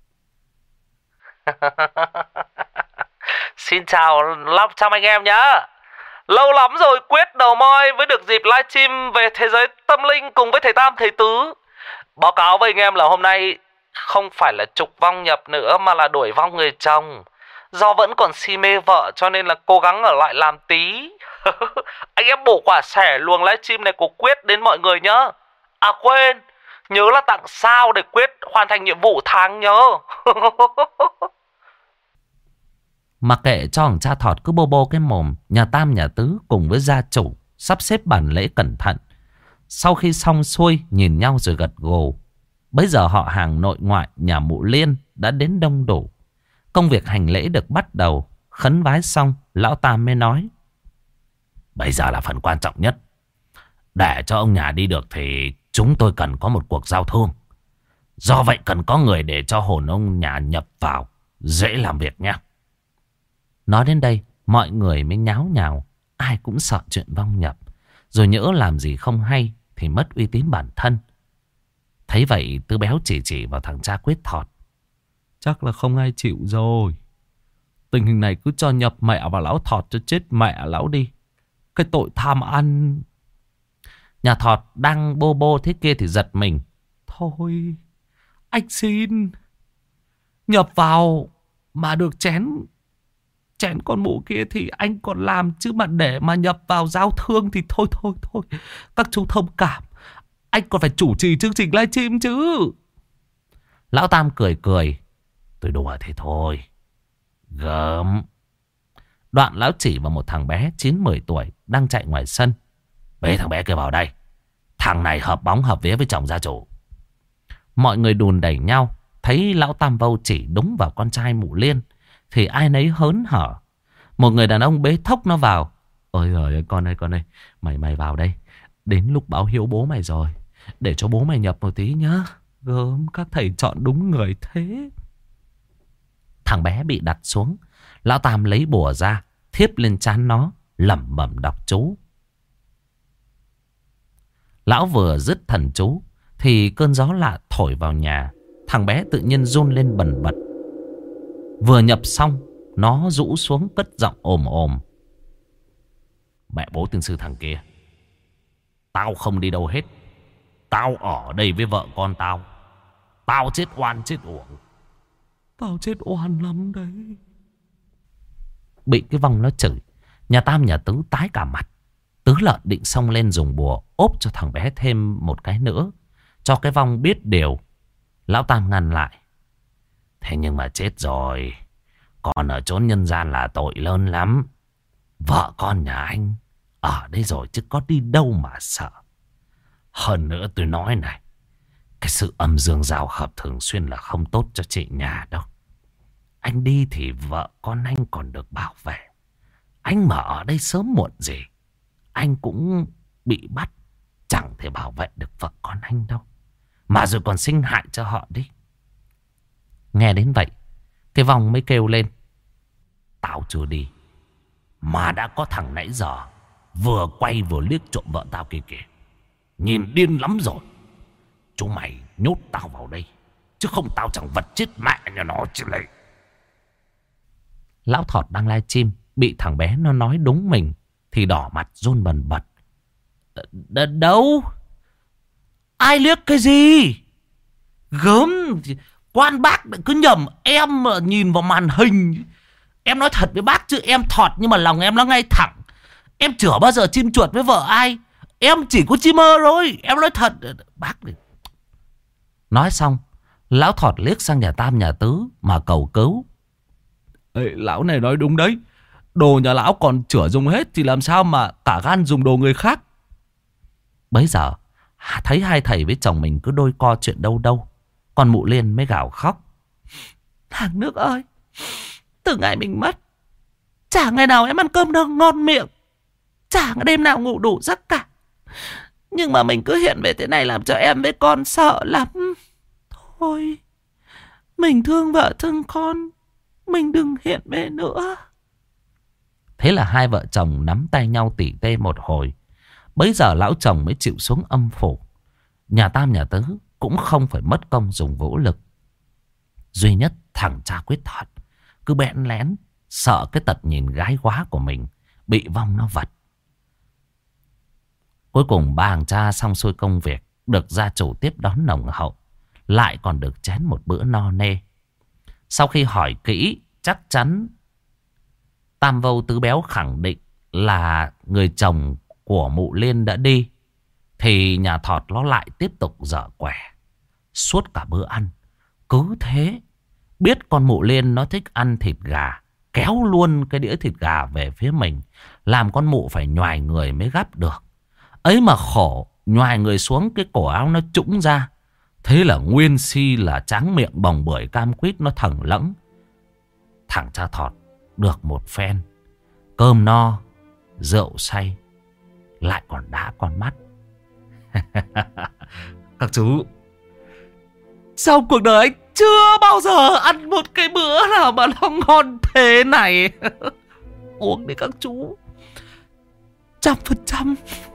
Xin chào anh em nhá. Lâu lắm rồi Quyết đầu moi mới được dịp livestream về thế giới tâm linh cùng với thầy Tam thầy Tứ. Báo cáo với anh em là hôm nay không phải là trục vong nhập nữa mà là đuổi vong người chồng. Do vẫn còn si mê vợ cho nên là cố gắng ở lại làm tí. Anh em bổ quả sẻ luồng livestream này của Quyết đến mọi người nhá. À quên, nhớ là tặng sao để Quyết hoàn thành nhiệm vụ tháng nhớ. Mặc kệ cho thằng cha Thọt cứ bô bô cái mồm, nhà Tam nhà Tứ cùng với gia chủ sắp xếp bàn lễ cẩn thận. Sau khi xong xuôi nhìn nhau rồi gật gù. Bây giờ họ hàng nội ngoại nhà mụ Liên đã đến đông đủ. Công việc hành lễ được bắt đầu. Khấn vái xong, lão Tam mới nói. Bây giờ là phần quan trọng nhất. Để cho ông nhà đi được thì chúng tôi cần có một cuộc giao thương. Do vậy cần có người để cho hồn ông nhà nhập vào, dễ làm việc nhé. Nói đến đây, mọi người mới nháo nhào. Ai cũng sợ chuyện vong nhập, rồi nhỡ làm gì không hay thì mất uy tín bản thân. Thấy vậy Tư Béo chỉ vào thằng cha Quyết Thọt. chắc là không ai chịu rồi. Tình hình này cứ cho nhập mẹ và lão Thọt cho chết mẹ lão đi. Cái tội tham ăn. Nhà Thọt đang bô bô thế kia thì giật mình. Thôi, anh xin. Nhập vào mà được chén con mụ kia thì anh còn làm. Chứ mà để mà nhập vào giao thương thì thôi. Các chú thông cảm. Anh còn phải chủ trì chương trình livestream chứ. Lão Tam cười. Tôi đùa thế thôi. Gớm. Đoạn lão chỉ vào một thằng bé 9-10 tuổi đang chạy ngoài sân. Bế thằng bé kia vào đây. Thằng này hợp bóng hợp vía với chồng gia chủ. Mọi người đùn đẩy nhau. Thấy lão Tam Vâu chỉ đúng vào con trai mụ Liên thì ai nấy hớn hở. Một người đàn ông bế thốc nó vào. Ôi giời, con ơi, mày vào đây. Đến lúc báo hiếu bố mày rồi. Để cho bố mày nhập một tí nhá. Gớm, các thầy chọn đúng người thế. Thằng bé bị đặt xuống. Lão Tam lấy bùa ra, thiếp lên trán nó, lẩm bẩm đọc chú. Lão vừa dứt thần chú thì cơn gió lạ thổi vào nhà. Thằng bé tự nhiên run lên bần bật. Vừa nhập xong, nó rũ xuống cất giọng ồm. Mẹ bố tiên sư thằng kia, tao không đi đâu hết. Tao ở đây với vợ con tao. Tao chết oan chết uổng. Tao chết oan lắm đấy. Bị cái vong nó chửi, nhà Tam nhà Tứ tái cả mặt. Tứ Lợn định xông lên dùng bùa ốp cho thằng bé thêm một cái nữa, cho cái vong biết điều. Lão Tam ngăn lại. Thế nhưng mà chết rồi, còn ở chốn nhân gian là tội lớn lắm. Vợ con nhà anh ở đây rồi chứ có đi đâu mà sợ. Hơn nữa tôi nói này, cái sự âm dương giao hợp thường xuyên là không tốt cho chị nhà đâu. Anh đi thì vợ con anh còn được bảo vệ. Anh mà ở đây sớm muộn gì anh cũng bị bắt. Chẳng thể bảo vệ được vợ con anh đâu, mà rồi còn sinh hại cho họ đi. Nghe đến vậy, cái vong mới kêu lên. Tao chưa đi mà đã có thằng nãy giờ vừa quay vừa liếc trộm vợ tao kia kìa. Nhìn điên lắm rồi. Chúng mày nhốt tao vào đây, chứ không tao chẳng vật chết mẹ nhà nó chứ lấy. Lão Thọt đang livestream, bị thằng bé nó nói đúng mình thì đỏ mặt run bần bật. Đâu? Ai liếc cái gì? Gớm, quan bác cứ nhầm em mà nhìn vào màn hình. Em nói thật với bác chứ em Thọt nhưng mà lòng em nó ngay thẳng. Em chưa bao giờ chim chuột với vợ ai. Em chỉ có chim mơ thôi. Em nói thật. Bác này. Nói xong, lão Thọt liếc sang nhà Tam nhà Tứ mà cầu cứu. Ê, lão này nói đúng đấy. Đồ nhà lão còn chữa dùng hết thì làm sao mà cả gan dùng đồ người khác. Bấy giờ thấy hai thầy với chồng mình cứ đôi co chuyện đâu đâu, còn mụ Liên mới gào khóc. Thằng Nước ơi, từ ngày mình mất, chả ngày nào em ăn cơm đâu ngon miệng, chả đêm nào ngủ đủ giấc cả. Nhưng mà mình cứ hiện về thế này làm cho em với con sợ lắm. Thôi, mình thương vợ thương con, mình đừng hiện về nữa. Thế là hai vợ chồng nắm tay nhau tỉ tê một hồi. Bấy giờ lão chồng mới chịu xuống âm phủ. Nhà Tam nhà Tứ cũng không phải mất công dùng vũ lực. Duy nhất thằng cha Quyết Thọt cứ bẽn lén, sợ cái tật nhìn gái quá của mình bị vong nó vật. Cuối cùng ba thằng cha xong xuôi công việc, được gia chủ tiếp đón nồng hậu, lại còn được chén một bữa no nê. Sau khi hỏi kỹ, chắc chắn Tam Vâu Tứ Béo khẳng định là người chồng của mụ Liên đã đi, thì nhà Thọt nó lại tiếp tục dở quẻ. Suốt cả bữa ăn cứ thế, biết con mụ Liên nó thích ăn thịt gà, kéo luôn cái đĩa thịt gà về phía mình, làm con mụ phải nhoài người mới gắp được. Ấy mà khổ, nhoài người xuống cái cổ áo nó trũng ra. Thế là nguyên si là tráng miệng bồng bưởi cam quýt nó thẳng lẫng. Thằng cha Thọt được một phen cơm no, rượu say, lại còn đá con mắt. Các chú, trong cuộc đời anh chưa bao giờ ăn một cái bữa nào mà nó ngon thế này. Uống đi các chú, 100%.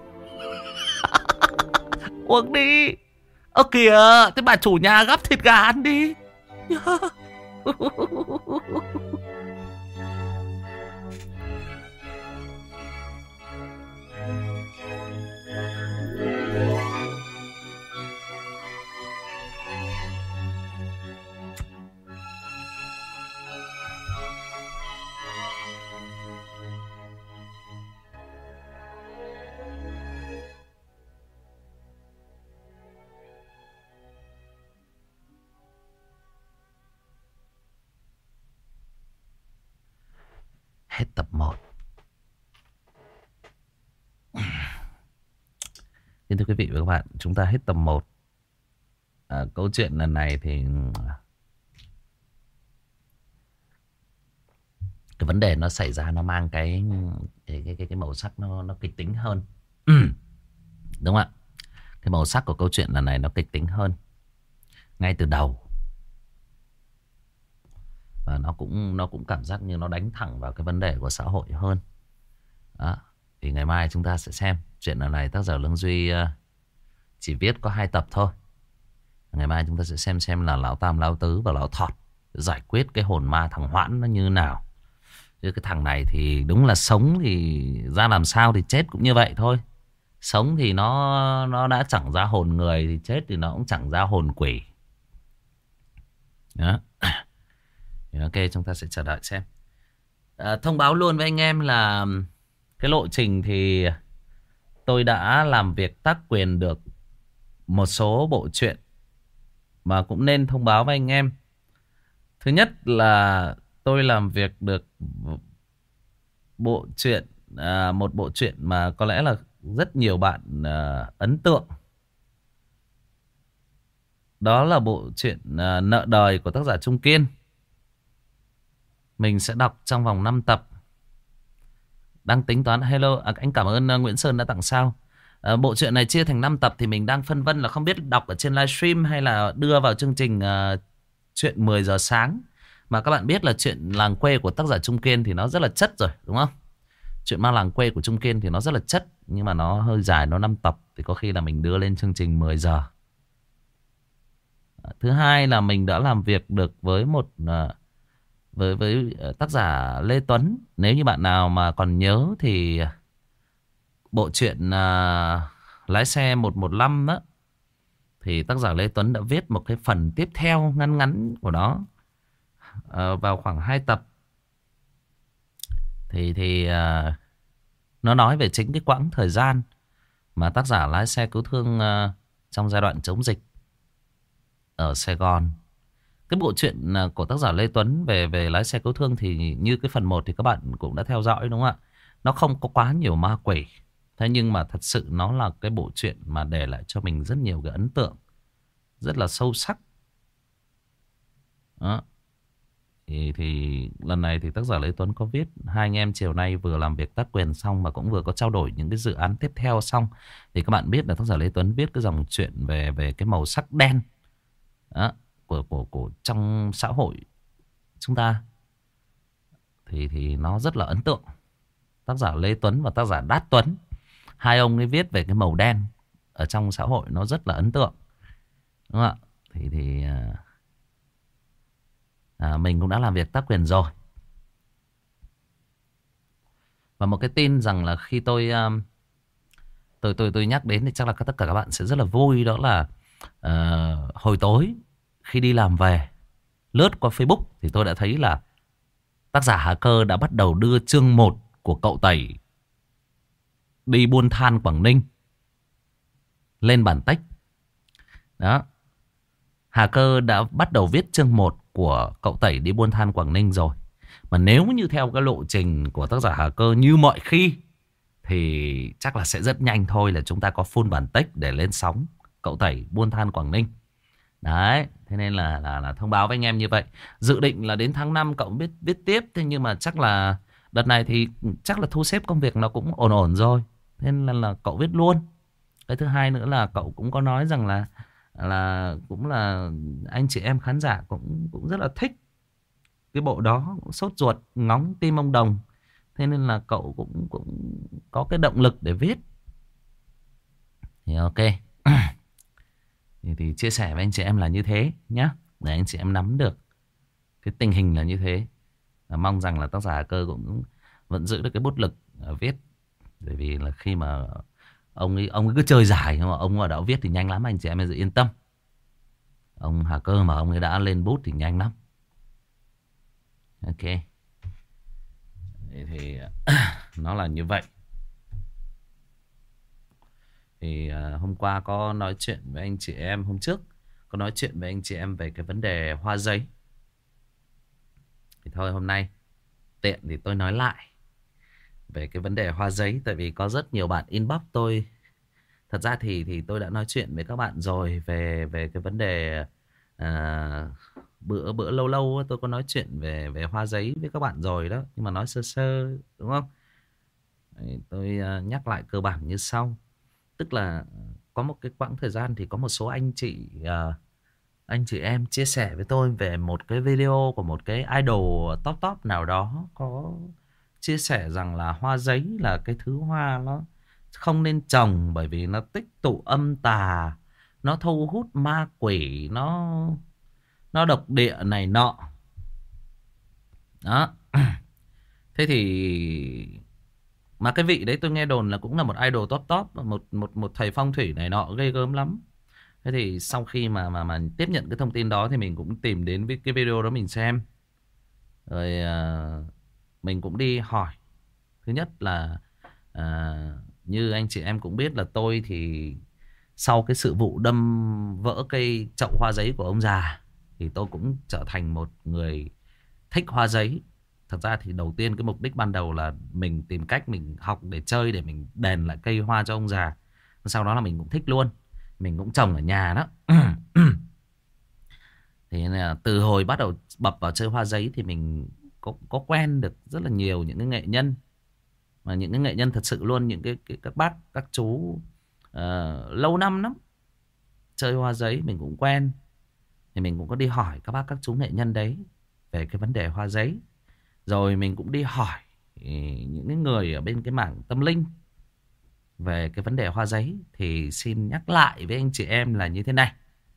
Uống đi. Ơ kìa, thế bà chủ nhà gắp thịt gà ăn đi. Hết tập 1. Kính thưa quý vị và các bạn, chúng ta hết tập 1. Câu chuyện lần này thì cái vấn đề nó xảy ra, nó mang cái màu sắc nó kịch tính hơn. Đúng không ạ? Cái màu sắc của câu chuyện lần này nó kịch tính hơn ngay từ đầu. Và nó cũng cảm giác như nó đánh thẳng vào cái vấn đề của xã hội hơn. Đó. Thì ngày mai chúng ta sẽ xem. Chuyện lần này tác giả Lương Duy chỉ viết có 2 tập thôi. Ngày mai chúng ta sẽ xem là Lão Tam, Lão Tứ và Lão Thọt giải quyết cái hồn ma thằng Hoãn nó như nào. Chứ cái thằng này thì đúng là sống thì ra làm sao thì chết cũng như vậy thôi. Sống thì nó đã chẳng ra hồn người, thì chết thì nó cũng chẳng ra hồn quỷ. Đó. Ok, chúng ta sẽ chờ đợi xem. Thông báo luôn với anh em là cái lộ trình thì tôi đã làm việc tác quyền được một số bộ truyện mà cũng nên thông báo với anh em. Thứ nhất là tôi làm việc được bộ truyện, một bộ truyện mà có lẽ là rất nhiều bạn ấn tượng. Đó là bộ truyện Nợ Đời của tác giả Trung Kiên. Mình sẽ đọc trong vòng 5 tập. Đang tính toán. Hello, anh cảm ơn Nguyễn Sơn đã tặng sao. Bộ truyện này chia thành 5 tập thì mình đang phân vân là không biết đọc ở trên livestream hay là đưa vào chương trình chuyện 10 giờ sáng. Mà các bạn biết là chuyện Làng Quê của tác giả Trung Kiên thì nó rất là chất rồi, đúng không? Chuyện Ma Làng Quê của Trung Kiên thì nó rất là chất, nhưng mà nó hơi dài, nó 5 tập. Thì có khi là mình đưa lên chương trình 10 giờ. Thứ hai là mình đã làm việc được với với tác giả Lê Tuấn. Nếu như bạn nào mà còn nhớ thì bộ truyện Lái xe 115 đó, thì tác giả Lê Tuấn đã viết một cái phần tiếp theo ngắn ngắn của nó vào khoảng 2 tập. Thì nó nói về chính cái quãng thời gian mà tác giả lái xe cứu thương trong giai đoạn chống dịch ở Sài Gòn. Cái bộ truyện của tác giả Lê Tuấn về lái xe cứu thương thì như cái phần 1 thì các bạn cũng đã theo dõi, đúng không ạ? Nó không có quá nhiều ma quỷ. Thế nhưng mà thật sự nó là cái bộ truyện mà để lại cho mình rất nhiều cái ấn tượng rất là sâu sắc. Đó. Thì lần này thì tác giả Lê Tuấn có viết, hai anh em chiều nay vừa làm việc tác quyền xong mà cũng vừa có trao đổi những cái dự án tiếp theo xong. Thì các bạn biết là tác giả Lê Tuấn viết cái dòng chuyện về cái màu sắc đen đó, của trong xã hội chúng ta. Thì nó rất là ấn tượng. Tác giả Lê Tuấn và tác giả Đát Tuấn, hai ông ấy viết về cái màu đen ở trong xã hội nó rất là ấn tượng, đúng không ạ? Mình cũng đã làm việc tác quyền rồi. Và một cái tin rằng là khi tôi nhắc đến thì chắc là tất cả các bạn sẽ rất là vui. Đó là hồi tối khi đi làm về, lướt qua Facebook thì tôi đã thấy là tác giả Hà Cơ đã bắt đầu đưa chương 1 của Cậu Tẩy đi buôn than Quảng Ninh lên bản tách. Đó. Hà Cơ đã bắt đầu viết chương 1 của Cậu Tẩy đi buôn than Quảng Ninh rồi. Mà nếu như theo cái lộ trình của tác giả Hà Cơ như mọi khi thì chắc là sẽ rất nhanh thôi là chúng ta có full bản tách để lên sóng Cậu Tẩy buôn than Quảng Ninh. Đấy, thế nên là thông báo với anh em như vậy. Dự định là đến tháng 5 cậu viết tiếp. Thế nhưng mà chắc là đợt này thì chắc là thu xếp công việc nó cũng ổn ổn rồi. Thế nên là cậu viết luôn. Cái thứ hai nữa là cậu cũng có nói rằng là cũng là anh chị em khán giả cũng rất là thích cái bộ đó, cũng sốt ruột ngóng tim ông Đồng. Thế nên là cậu cũng có cái động lực để viết. Thì ok. Thì chia sẻ với anh chị em là như thế nhá, để anh chị em nắm được Cái tình hình là như thế. Mong rằng là tác giả Cơ cũng vẫn giữ được cái bút lực viết. Bởi vì là khi mà ông ấy cứ chơi giải, nhưng mà ông ở đạo viết thì nhanh lắm, anh chị em mình yên tâm. Ông Hà Cơ mà ông ấy đã lên bút thì nhanh lắm. Ok. Thì nó là như vậy. Thì hôm qua có nói chuyện với anh chị em, hôm trước có nói chuyện với anh chị em về cái vấn đề hoa giấy. Thì thôi hôm nay tiện thì tôi nói lại về cái vấn đề hoa giấy. Tại vì có rất nhiều bạn inbox tôi. Thật ra thì tôi đã nói chuyện với các bạn rồi về cái vấn đề bữa lâu lâu tôi có nói chuyện về hoa giấy với các bạn rồi đó, nhưng mà nói sơ sơ đúng không? Tôi nhắc lại cơ bản như sau. Tức là có một cái quãng thời gian thì có một số anh chị em chia sẻ với tôi về một cái video của một cái idol top top nào đó, có chia sẻ rằng là hoa giấy là cái thứ hoa nó không nên trồng bởi vì nó tích tụ âm tà, nó thu hút ma quỷ, nó độc địa này nọ. Đó. Thế thì mà cái vị đấy tôi nghe đồn là cũng là một idol top top, một thầy phong thủy này nọ ghê gớm lắm. Thế thì sau khi mà tiếp nhận cái thông tin đó thì mình cũng tìm đến với cái video đó mình xem. Rồi mình cũng đi hỏi. Thứ nhất là như anh chị em cũng biết là tôi thì sau cái sự vụ đâm vỡ cây chậu hoa giấy của ông già thì tôi cũng trở thành một người thích hoa giấy. Thật ra thì đầu tiên cái mục đích ban đầu là mình tìm cách mình học để chơi, để mình đền lại cây hoa cho ông già. Sau đó là mình cũng thích luôn, mình cũng trồng ở nhà đó. Thì từ hồi bắt đầu bập vào chơi hoa giấy thì mình có quen được rất là nhiều những cái nghệ nhân, mà những cái nghệ nhân thật sự luôn, những cái các bác các chú lâu năm lắm chơi hoa giấy mình cũng quen. Thì mình cũng có đi hỏi các bác các chú nghệ nhân đấy về cái vấn đề hoa giấy. Rồi mình cũng đi hỏi những cái người ở bên cái mảng tâm linh về cái vấn đề hoa giấy. Thì xin nhắc lại với anh chị em là như thế này.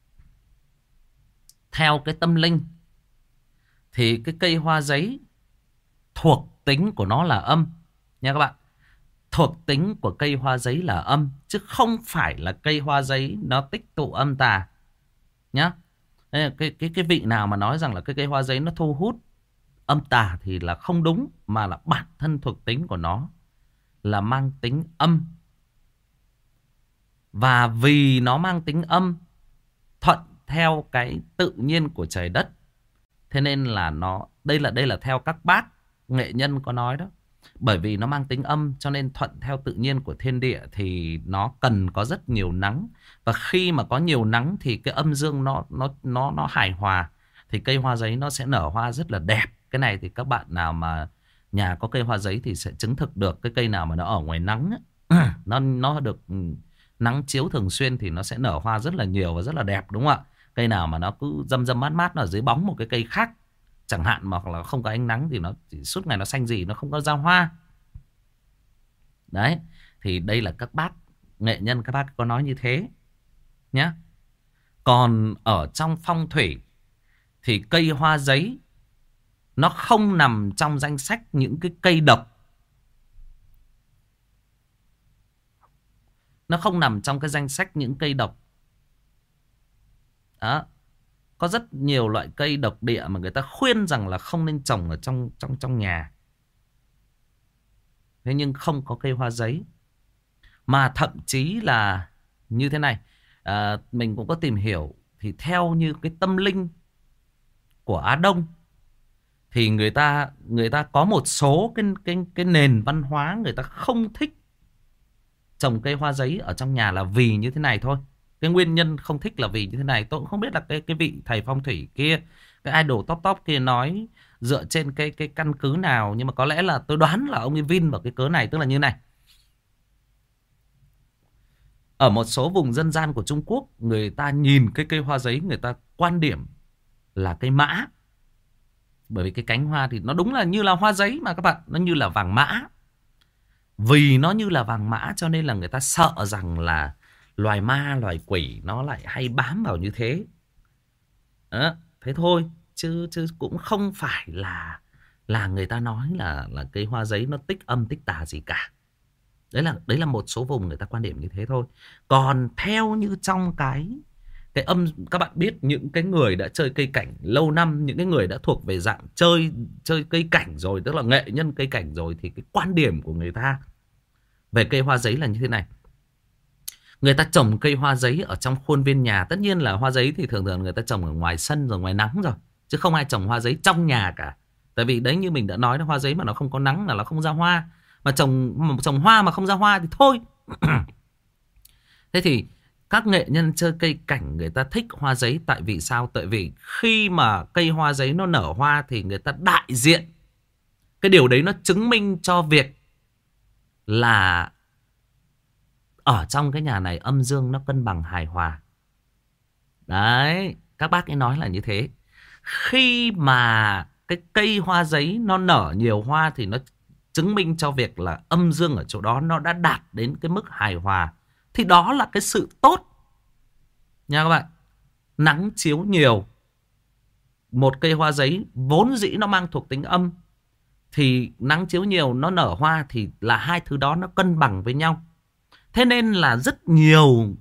Theo cái tâm linh thì cái cây hoa giấy thuộc tính của nó là âm nha các bạn. Thuộc tính của cây hoa giấy là âm, chứ không phải là cây hoa giấy nó tích tụ âm tà nhá. Cái vị nào mà nói rằng là cái cây hoa giấy nó thu hút âm tà thì là không đúng, mà là bản thân thuộc tính của nó là mang tính âm. Và vì nó mang tính âm, thuận theo cái tự nhiên của trời đất, thế nên là đây là theo các bác nghệ nhân có nói đó. Bởi vì nó mang tính âm cho nên thuận theo tự nhiên của thiên địa thì nó cần có rất nhiều nắng. Và khi mà có nhiều nắng thì cái âm dương nó hài hòa, thì cây hoa giấy nó sẽ nở hoa rất là đẹp. Cái này thì các bạn nào mà nhà có cây hoa giấy thì sẽ chứng thực được. Cái cây nào mà nó ở ngoài nắng ấy, nó được nắng chiếu thường xuyên thì nó sẽ nở hoa rất là nhiều và rất là đẹp, đúng không ạ? Cây nào mà nó cứ râm râm mát mát, nó ở dưới bóng một cái cây khác chẳng hạn, mà hoặc là không có ánh nắng thì nó chỉ suốt ngày nó xanh gì, nó không có ra hoa. Đấy, thì đây là các bác nghệ nhân, các bác có nói như thế nhé. Còn ở trong phong thủy thì cây hoa giấy nó không nằm trong danh sách những cái cây độc. Nó không nằm trong cái danh sách những cây độc. Đó. Có rất nhiều loại cây độc địa mà người ta khuyên rằng là không nên trồng ở trong nhà. Thế nhưng không có cây hoa giấy. Mà thậm chí là như thế này, mình cũng có tìm hiểu. Thì theo như cái tâm linh của Á Đông thì người ta có một số cái nền văn hóa người ta không thích trồng cây hoa giấy ở trong nhà là vì như thế này thôi. Cái nguyên nhân không thích là vì như thế này. Tôi cũng không biết là cái vị thầy phong thủy kia, cái idol top top kia nói dựa trên cái căn cứ nào. Nhưng mà có lẽ là tôi đoán là ông ấy vin vào cái cớ này. Tức là như này. Ở một số vùng dân gian của Trung Quốc, người ta nhìn cái cây hoa giấy, người ta quan điểm là cây mã. Bởi vì cái cánh hoa thì nó đúng là như là hoa giấy mà các bạn. Nó như là vàng mã. Vì nó như là vàng mã cho nên là người ta sợ rằng là loài ma, loài quỷ nó lại hay bám vào như thế. Đó, thế thôi. chứ cũng không phải là người ta nói là cây hoa giấy nó tích âm tích tà gì cả. Đấy là một số vùng người ta quan điểm như thế thôi. Còn theo như trong cái âm, các bạn biết những cái người đã chơi cây cảnh lâu năm, những cái người đã thuộc về dạng chơi cây cảnh rồi, tức là nghệ nhân cây cảnh rồi, thì cái quan điểm của người ta về cây hoa giấy là như thế này. Người ta trồng cây hoa giấy ở trong khuôn viên nhà. Tất nhiên là hoa giấy thì thường thường người ta trồng ở ngoài sân rồi, ngoài nắng rồi, chứ không ai trồng hoa giấy trong nhà cả. Tại vì đấy, như mình đã nói, hoa giấy mà nó không có nắng là nó không ra hoa. Mà trồng hoa mà không ra hoa thì thôi. Thế thì các nghệ nhân chơi cây cảnh người ta thích hoa giấy. Tại vì sao? Tại vì khi mà cây hoa giấy nó nở hoa thì người ta đại diện, cái điều đấy nó chứng minh cho việc là ở trong cái nhà này âm dương nó cân bằng hài hòa. Đấy, các bác ấy nói là như thế. Khi mà cái cây hoa giấy nó nở nhiều hoa thì nó chứng minh cho việc là âm dương ở chỗ đó nó đã đạt đến cái mức hài hòa. Thì đó là cái sự tốt nha các bạn. Nắng chiếu nhiều, một cây hoa giấy vốn dĩ nó mang thuộc tính âm, thì nắng chiếu nhiều nó nở hoa thì là hai thứ đó nó cân bằng với nhau. Thế nên là rất nhiều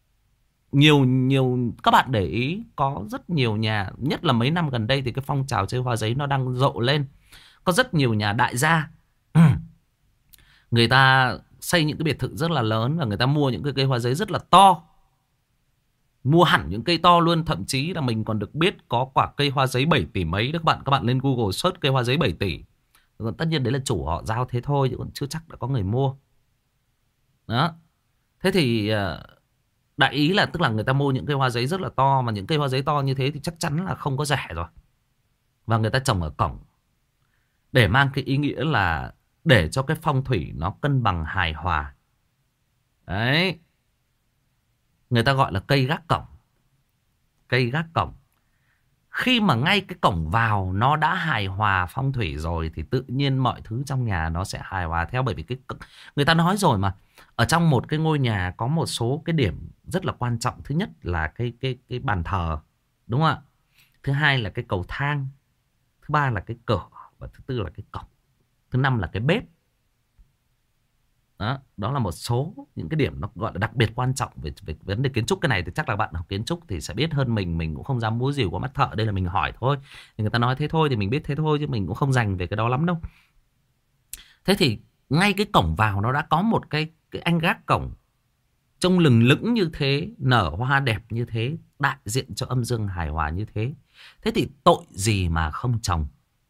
các bạn để ý, có rất nhiều nhà, nhất là mấy năm gần đây thì cái phong trào chơi hoa giấy nó đang rộ lên. Có rất nhiều nhà đại gia người ta xây những cái biệt thự rất là lớn và người ta mua những cái cây hoa giấy rất là to. Mua hẳn những cây to luôn, thậm chí là mình còn được biết có quả cây hoa giấy 7 tỷ mấy đó các bạn lên Google search cây hoa giấy 7 tỷ. Còn tất nhiên đấy là chủ họ giao thế thôi, chứ còn chưa chắc đã có người mua. Đó. Thế thì đại ý là tức là người ta mua những cây hoa giấy rất là to, mà những cây hoa giấy to như thế thì chắc chắn là không có rẻ rồi. Và người ta trồng ở cổng để mang cái ý nghĩa là để cho cái phong thủy nó cân bằng hài hòa. Đấy. Người ta gọi là cây gác cổng. Cây gác cổng. Khi mà ngay cái cổng vào nó đã hài hòa phong thủy rồi thì tự nhiên mọi thứ trong nhà nó sẽ hài hòa theo. Bởi vì người ta nói rồi mà, ở trong một cái ngôi nhà có một số cái điểm rất là quan trọng. Thứ nhất là cái bàn thờ, đúng không ạ? Thứ hai là cái cầu thang. Thứ ba là cái cửa. Và thứ tư là cái cổng. Thứ năm là cái bếp. Đó là một số những cái điểm nó gọi là đặc biệt quan trọng về vấn đề kiến trúc. Cái này thì chắc là bạn học kiến trúc thì sẽ biết hơn mình. Mình cũng không dám múa rìu qua mắt thợ. Đây là mình hỏi thôi. Thì người ta nói thế thôi thì mình biết thế thôi, chứ mình cũng không dành về cái đó lắm đâu. Thế thì ngay cái cổng vào nó đã có một cái anh gác cổng trông lừng lững như thế, nở hoa đẹp như thế, đại diện cho âm dương hài hòa như thế. Thế thì tội gì mà không trồng.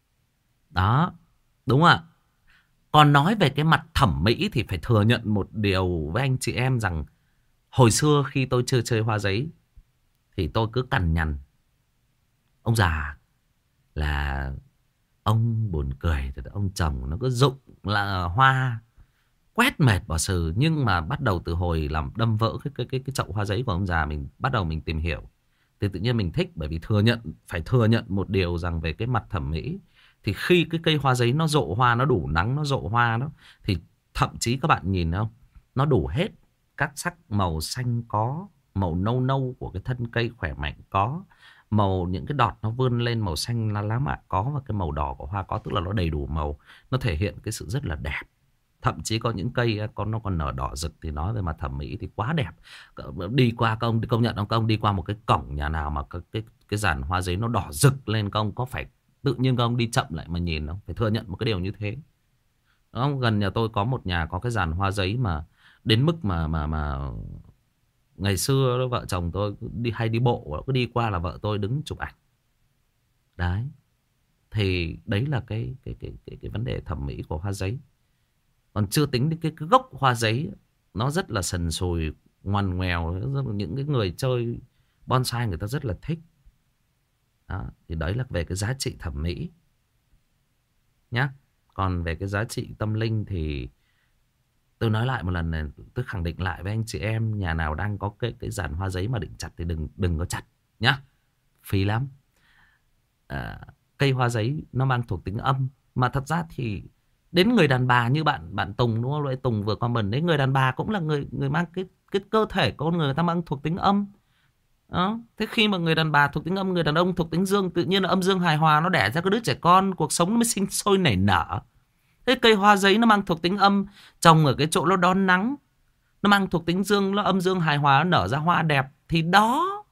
Đó, đúng không ạ? Còn nói về cái mặt thẩm mỹ thì phải thừa nhận một điều với anh chị em rằng hồi xưa khi tôi chưa chơi hoa giấy thì tôi cứ cằn nhằn. Ông già là ông buồn cười, thì ông chồng nó cứ rụng là hoa quét mệt bỏ sừ. Nhưng mà bắt đầu từ hồi làm đâm vỡ cái chậu hoa giấy của ông già, mình bắt đầu mình tìm hiểu thì tự nhiên mình thích. Bởi vì phải thừa nhận một điều rằng về cái mặt thẩm mỹ thì khi cái cây hoa giấy nó rộ hoa, nó đủ nắng, nó rộ hoa đó, thì thậm chí các bạn nhìn không, nó đủ hết các sắc màu. Xanh có, màu nâu nâu của cái thân cây khỏe mạnh có, màu những cái đọt nó vươn lên màu xanh lá mạ có, và cái màu đỏ của hoa có. Tức là nó đầy đủ màu, nó thể hiện cái sự rất là đẹp. Thậm chí có những cây nó còn nở đỏ rực thì nói về mặt thẩm mỹ thì quá đẹp. Đi qua công nhận không, công đi qua một cái cổng nhà nào mà cái dàn hoa giấy nó đỏ rực lên, công có phải tự nhiên các ông đi chậm lại mà nhìn không? Phải thừa nhận một cái điều như thế. Đó, gần nhà tôi có một nhà có cái dàn hoa giấy mà đến mức mà ngày xưa đó, vợ chồng tôi hay đi bộ, cứ đi qua là vợ tôi đứng chụp ảnh. Đấy. Thì đấy là cái vấn đề thẩm mỹ của hoa giấy. Còn chưa tính đến cái gốc hoa giấy, nó rất là sần sùi, ngoằn ngoèo. Những cái người chơi bonsai người ta rất là thích. Đó, thì đấy là về cái giá trị thẩm mỹ nhá. Còn về cái giá trị tâm linh thì tôi nói lại một lần này, tôi khẳng định lại với anh chị em, nhà nào đang có cái dàn hoa giấy mà định chặt thì đừng có chặt nhá, phí lắm. Cây hoa giấy nó mang thuộc tính âm, mà thật ra thì đến người đàn bà như bạn Tùng, đúng không? Loại Tùng vừa comment đấy, người đàn bà cũng là người mang cái cơ thể con người ta mang thuộc tính âm. Đó. Thế khi mà người đàn bà thuộc tính âm, người đàn ông thuộc tính dương, tự nhiên là âm dương hài hòa, nó đẻ ra cái đứa trẻ con, cuộc sống nó mới sinh sôi nảy nở. Thế cây hoa giấy nó mang thuộc tính âm, trồng ở cái chỗ nó đón nắng, nó mang thuộc tính dương, nó âm dương hài hòa, nó nở ra hoa đẹp. Thì đó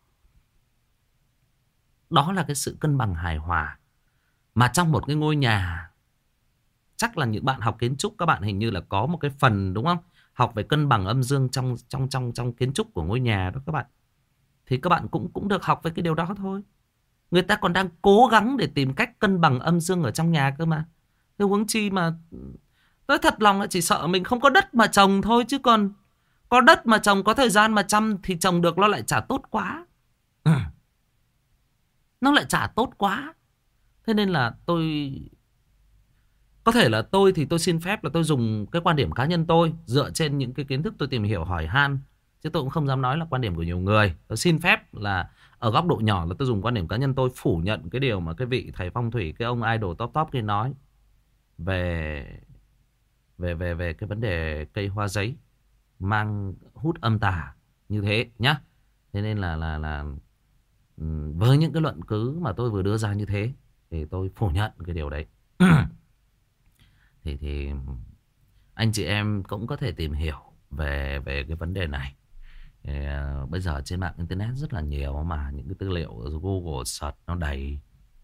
là cái sự cân bằng hài hòa. Mà trong một cái ngôi nhà, chắc là những bạn học kiến trúc, các bạn hình như là có một cái phần, đúng không? Học về cân bằng âm dương trong kiến trúc của ngôi nhà đó các bạn. Thì các bạn cũng được học về cái điều đó thôi. Người ta còn đang cố gắng để tìm cách cân bằng âm dương ở trong nhà cơ mà. Thế huống chi mà tôi thật lòng là chỉ sợ mình không có đất mà trồng thôi. Chứ còn có đất mà trồng, có thời gian mà chăm thì trồng được, nó lại chả tốt quá. Nó lại chả tốt quá. Thế nên là tôi, có thể là tôi thì tôi xin phép là tôi dùng cái quan điểm cá nhân tôi, dựa trên những cái kiến thức tôi tìm hiểu hỏi han. Chứ tôi cũng không dám nói là quan điểm của nhiều người. Tôi xin phép là ở góc độ nhỏ là tôi dùng quan điểm cá nhân tôi, phủ nhận cái điều mà cái vị thầy phong thủy, cái ông idol top top kia nói về cái vấn đề cây hoa giấy mang hút âm tà như thế nhá. Thế nên là với những cái luận cứ mà tôi vừa đưa ra như thế thì tôi phủ nhận cái điều đấy. thì anh chị em cũng có thể tìm hiểu về cái vấn đề này. Thì, bây giờ trên mạng internet rất là nhiều mà, những cái tư liệu ở Google search nó đầy.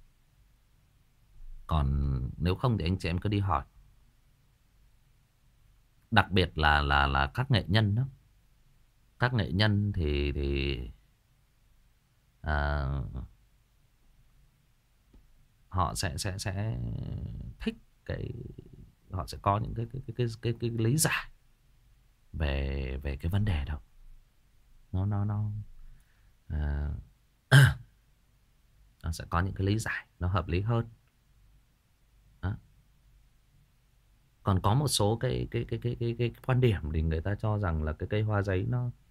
Còn nếu không thì anh chị em cứ đi hỏi. Đặc biệt là các nghệ nhân đó. Các nghệ nhân thì họ sẽ thích cái, họ sẽ có những cái lý giải về cái vấn đề đó. Nó sẽ có những cái lý giải nó hợp lý hơn. Đó. Còn có một số cái quan điểm thì người ta cho rằng là cái cây hoa giấy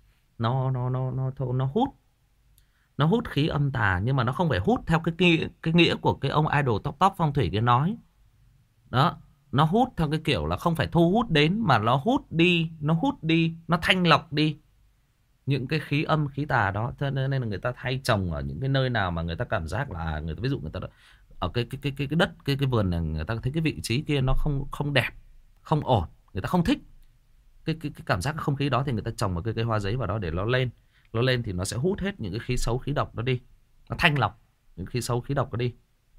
nó hút khí âm tà, nhưng mà nó không phải hút theo cái nghĩa của cái ông idol top top phong thủy kia nói. Đó, nó hút theo cái kiểu là không phải thu hút đến, mà nó hút đi, nó thanh lọc đi những cái khí âm khí tà đó. Cho nên là người ta hay trồng ở những cái nơi nào mà người ta cảm giác là người ta, ví dụ người ta ở cái đất, cái vườn này, người ta thấy cái vị trí kia nó không đẹp, không ổn, người ta không thích cái cảm giác cái không khí đó, thì người ta trồng một cây hoa giấy vào đó để nó lên thì nó sẽ hút hết những cái khí xấu khí độc đó đi, nó thanh lọc những khí xấu khí độc đó đi.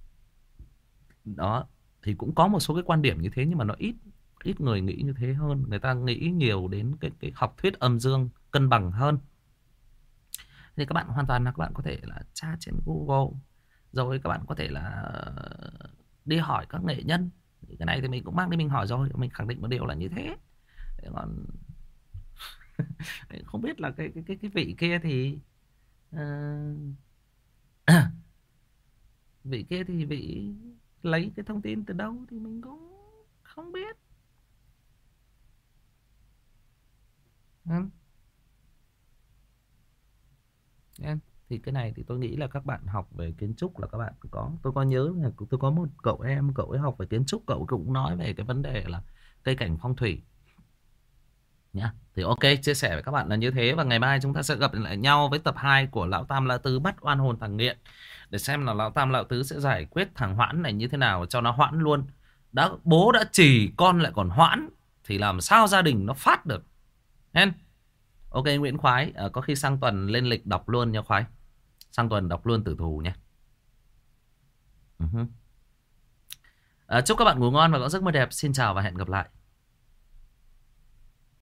Đó, thì cũng có một số cái quan điểm như thế, nhưng mà nó ít người nghĩ như thế hơn. Người ta nghĩ nhiều đến cái học thuyết âm dương cân bằng hơn. Thì các bạn hoàn toàn là các bạn có thể là tra trên Google, rồi các bạn có thể là đi hỏi các nghệ nhân. Cái này thì mình cũng mang đi mình hỏi rồi, mình khẳng định một điều là như thế. Còn không biết là cái vị kia thì vị kia thì vị lấy cái thông tin từ đâu thì mình cũng không biết. Thì cái này thì tôi nghĩ là các bạn học về kiến trúc là các bạn có. Tôi có nhớ là tôi có một cậu em, cậu ấy học về kiến trúc, cậu cũng nói về cái vấn đề là cây cảnh phong thủy nhá. Thì ok, chia sẻ với các bạn là như thế. Và ngày mai chúng ta sẽ gặp lại nhau với tập 2 của Lão Tam Lão Tứ bắt oan hồn thằng nghiện, để xem là Lão Tam Lão Tứ sẽ giải quyết thằng Hoãn này như thế nào cho nó hoãn luôn. Bố đã chì con lại còn hoãn thì làm sao gia đình nó phát được. Hen. Ok Nguyễn Khoái, có khi sang tuần lên lịch đọc luôn nha Khoái. Sang tuần đọc luôn Tử Thù nha. Chúc các bạn ngủ ngon và có giấc mơ đẹp. Xin chào và hẹn gặp lại.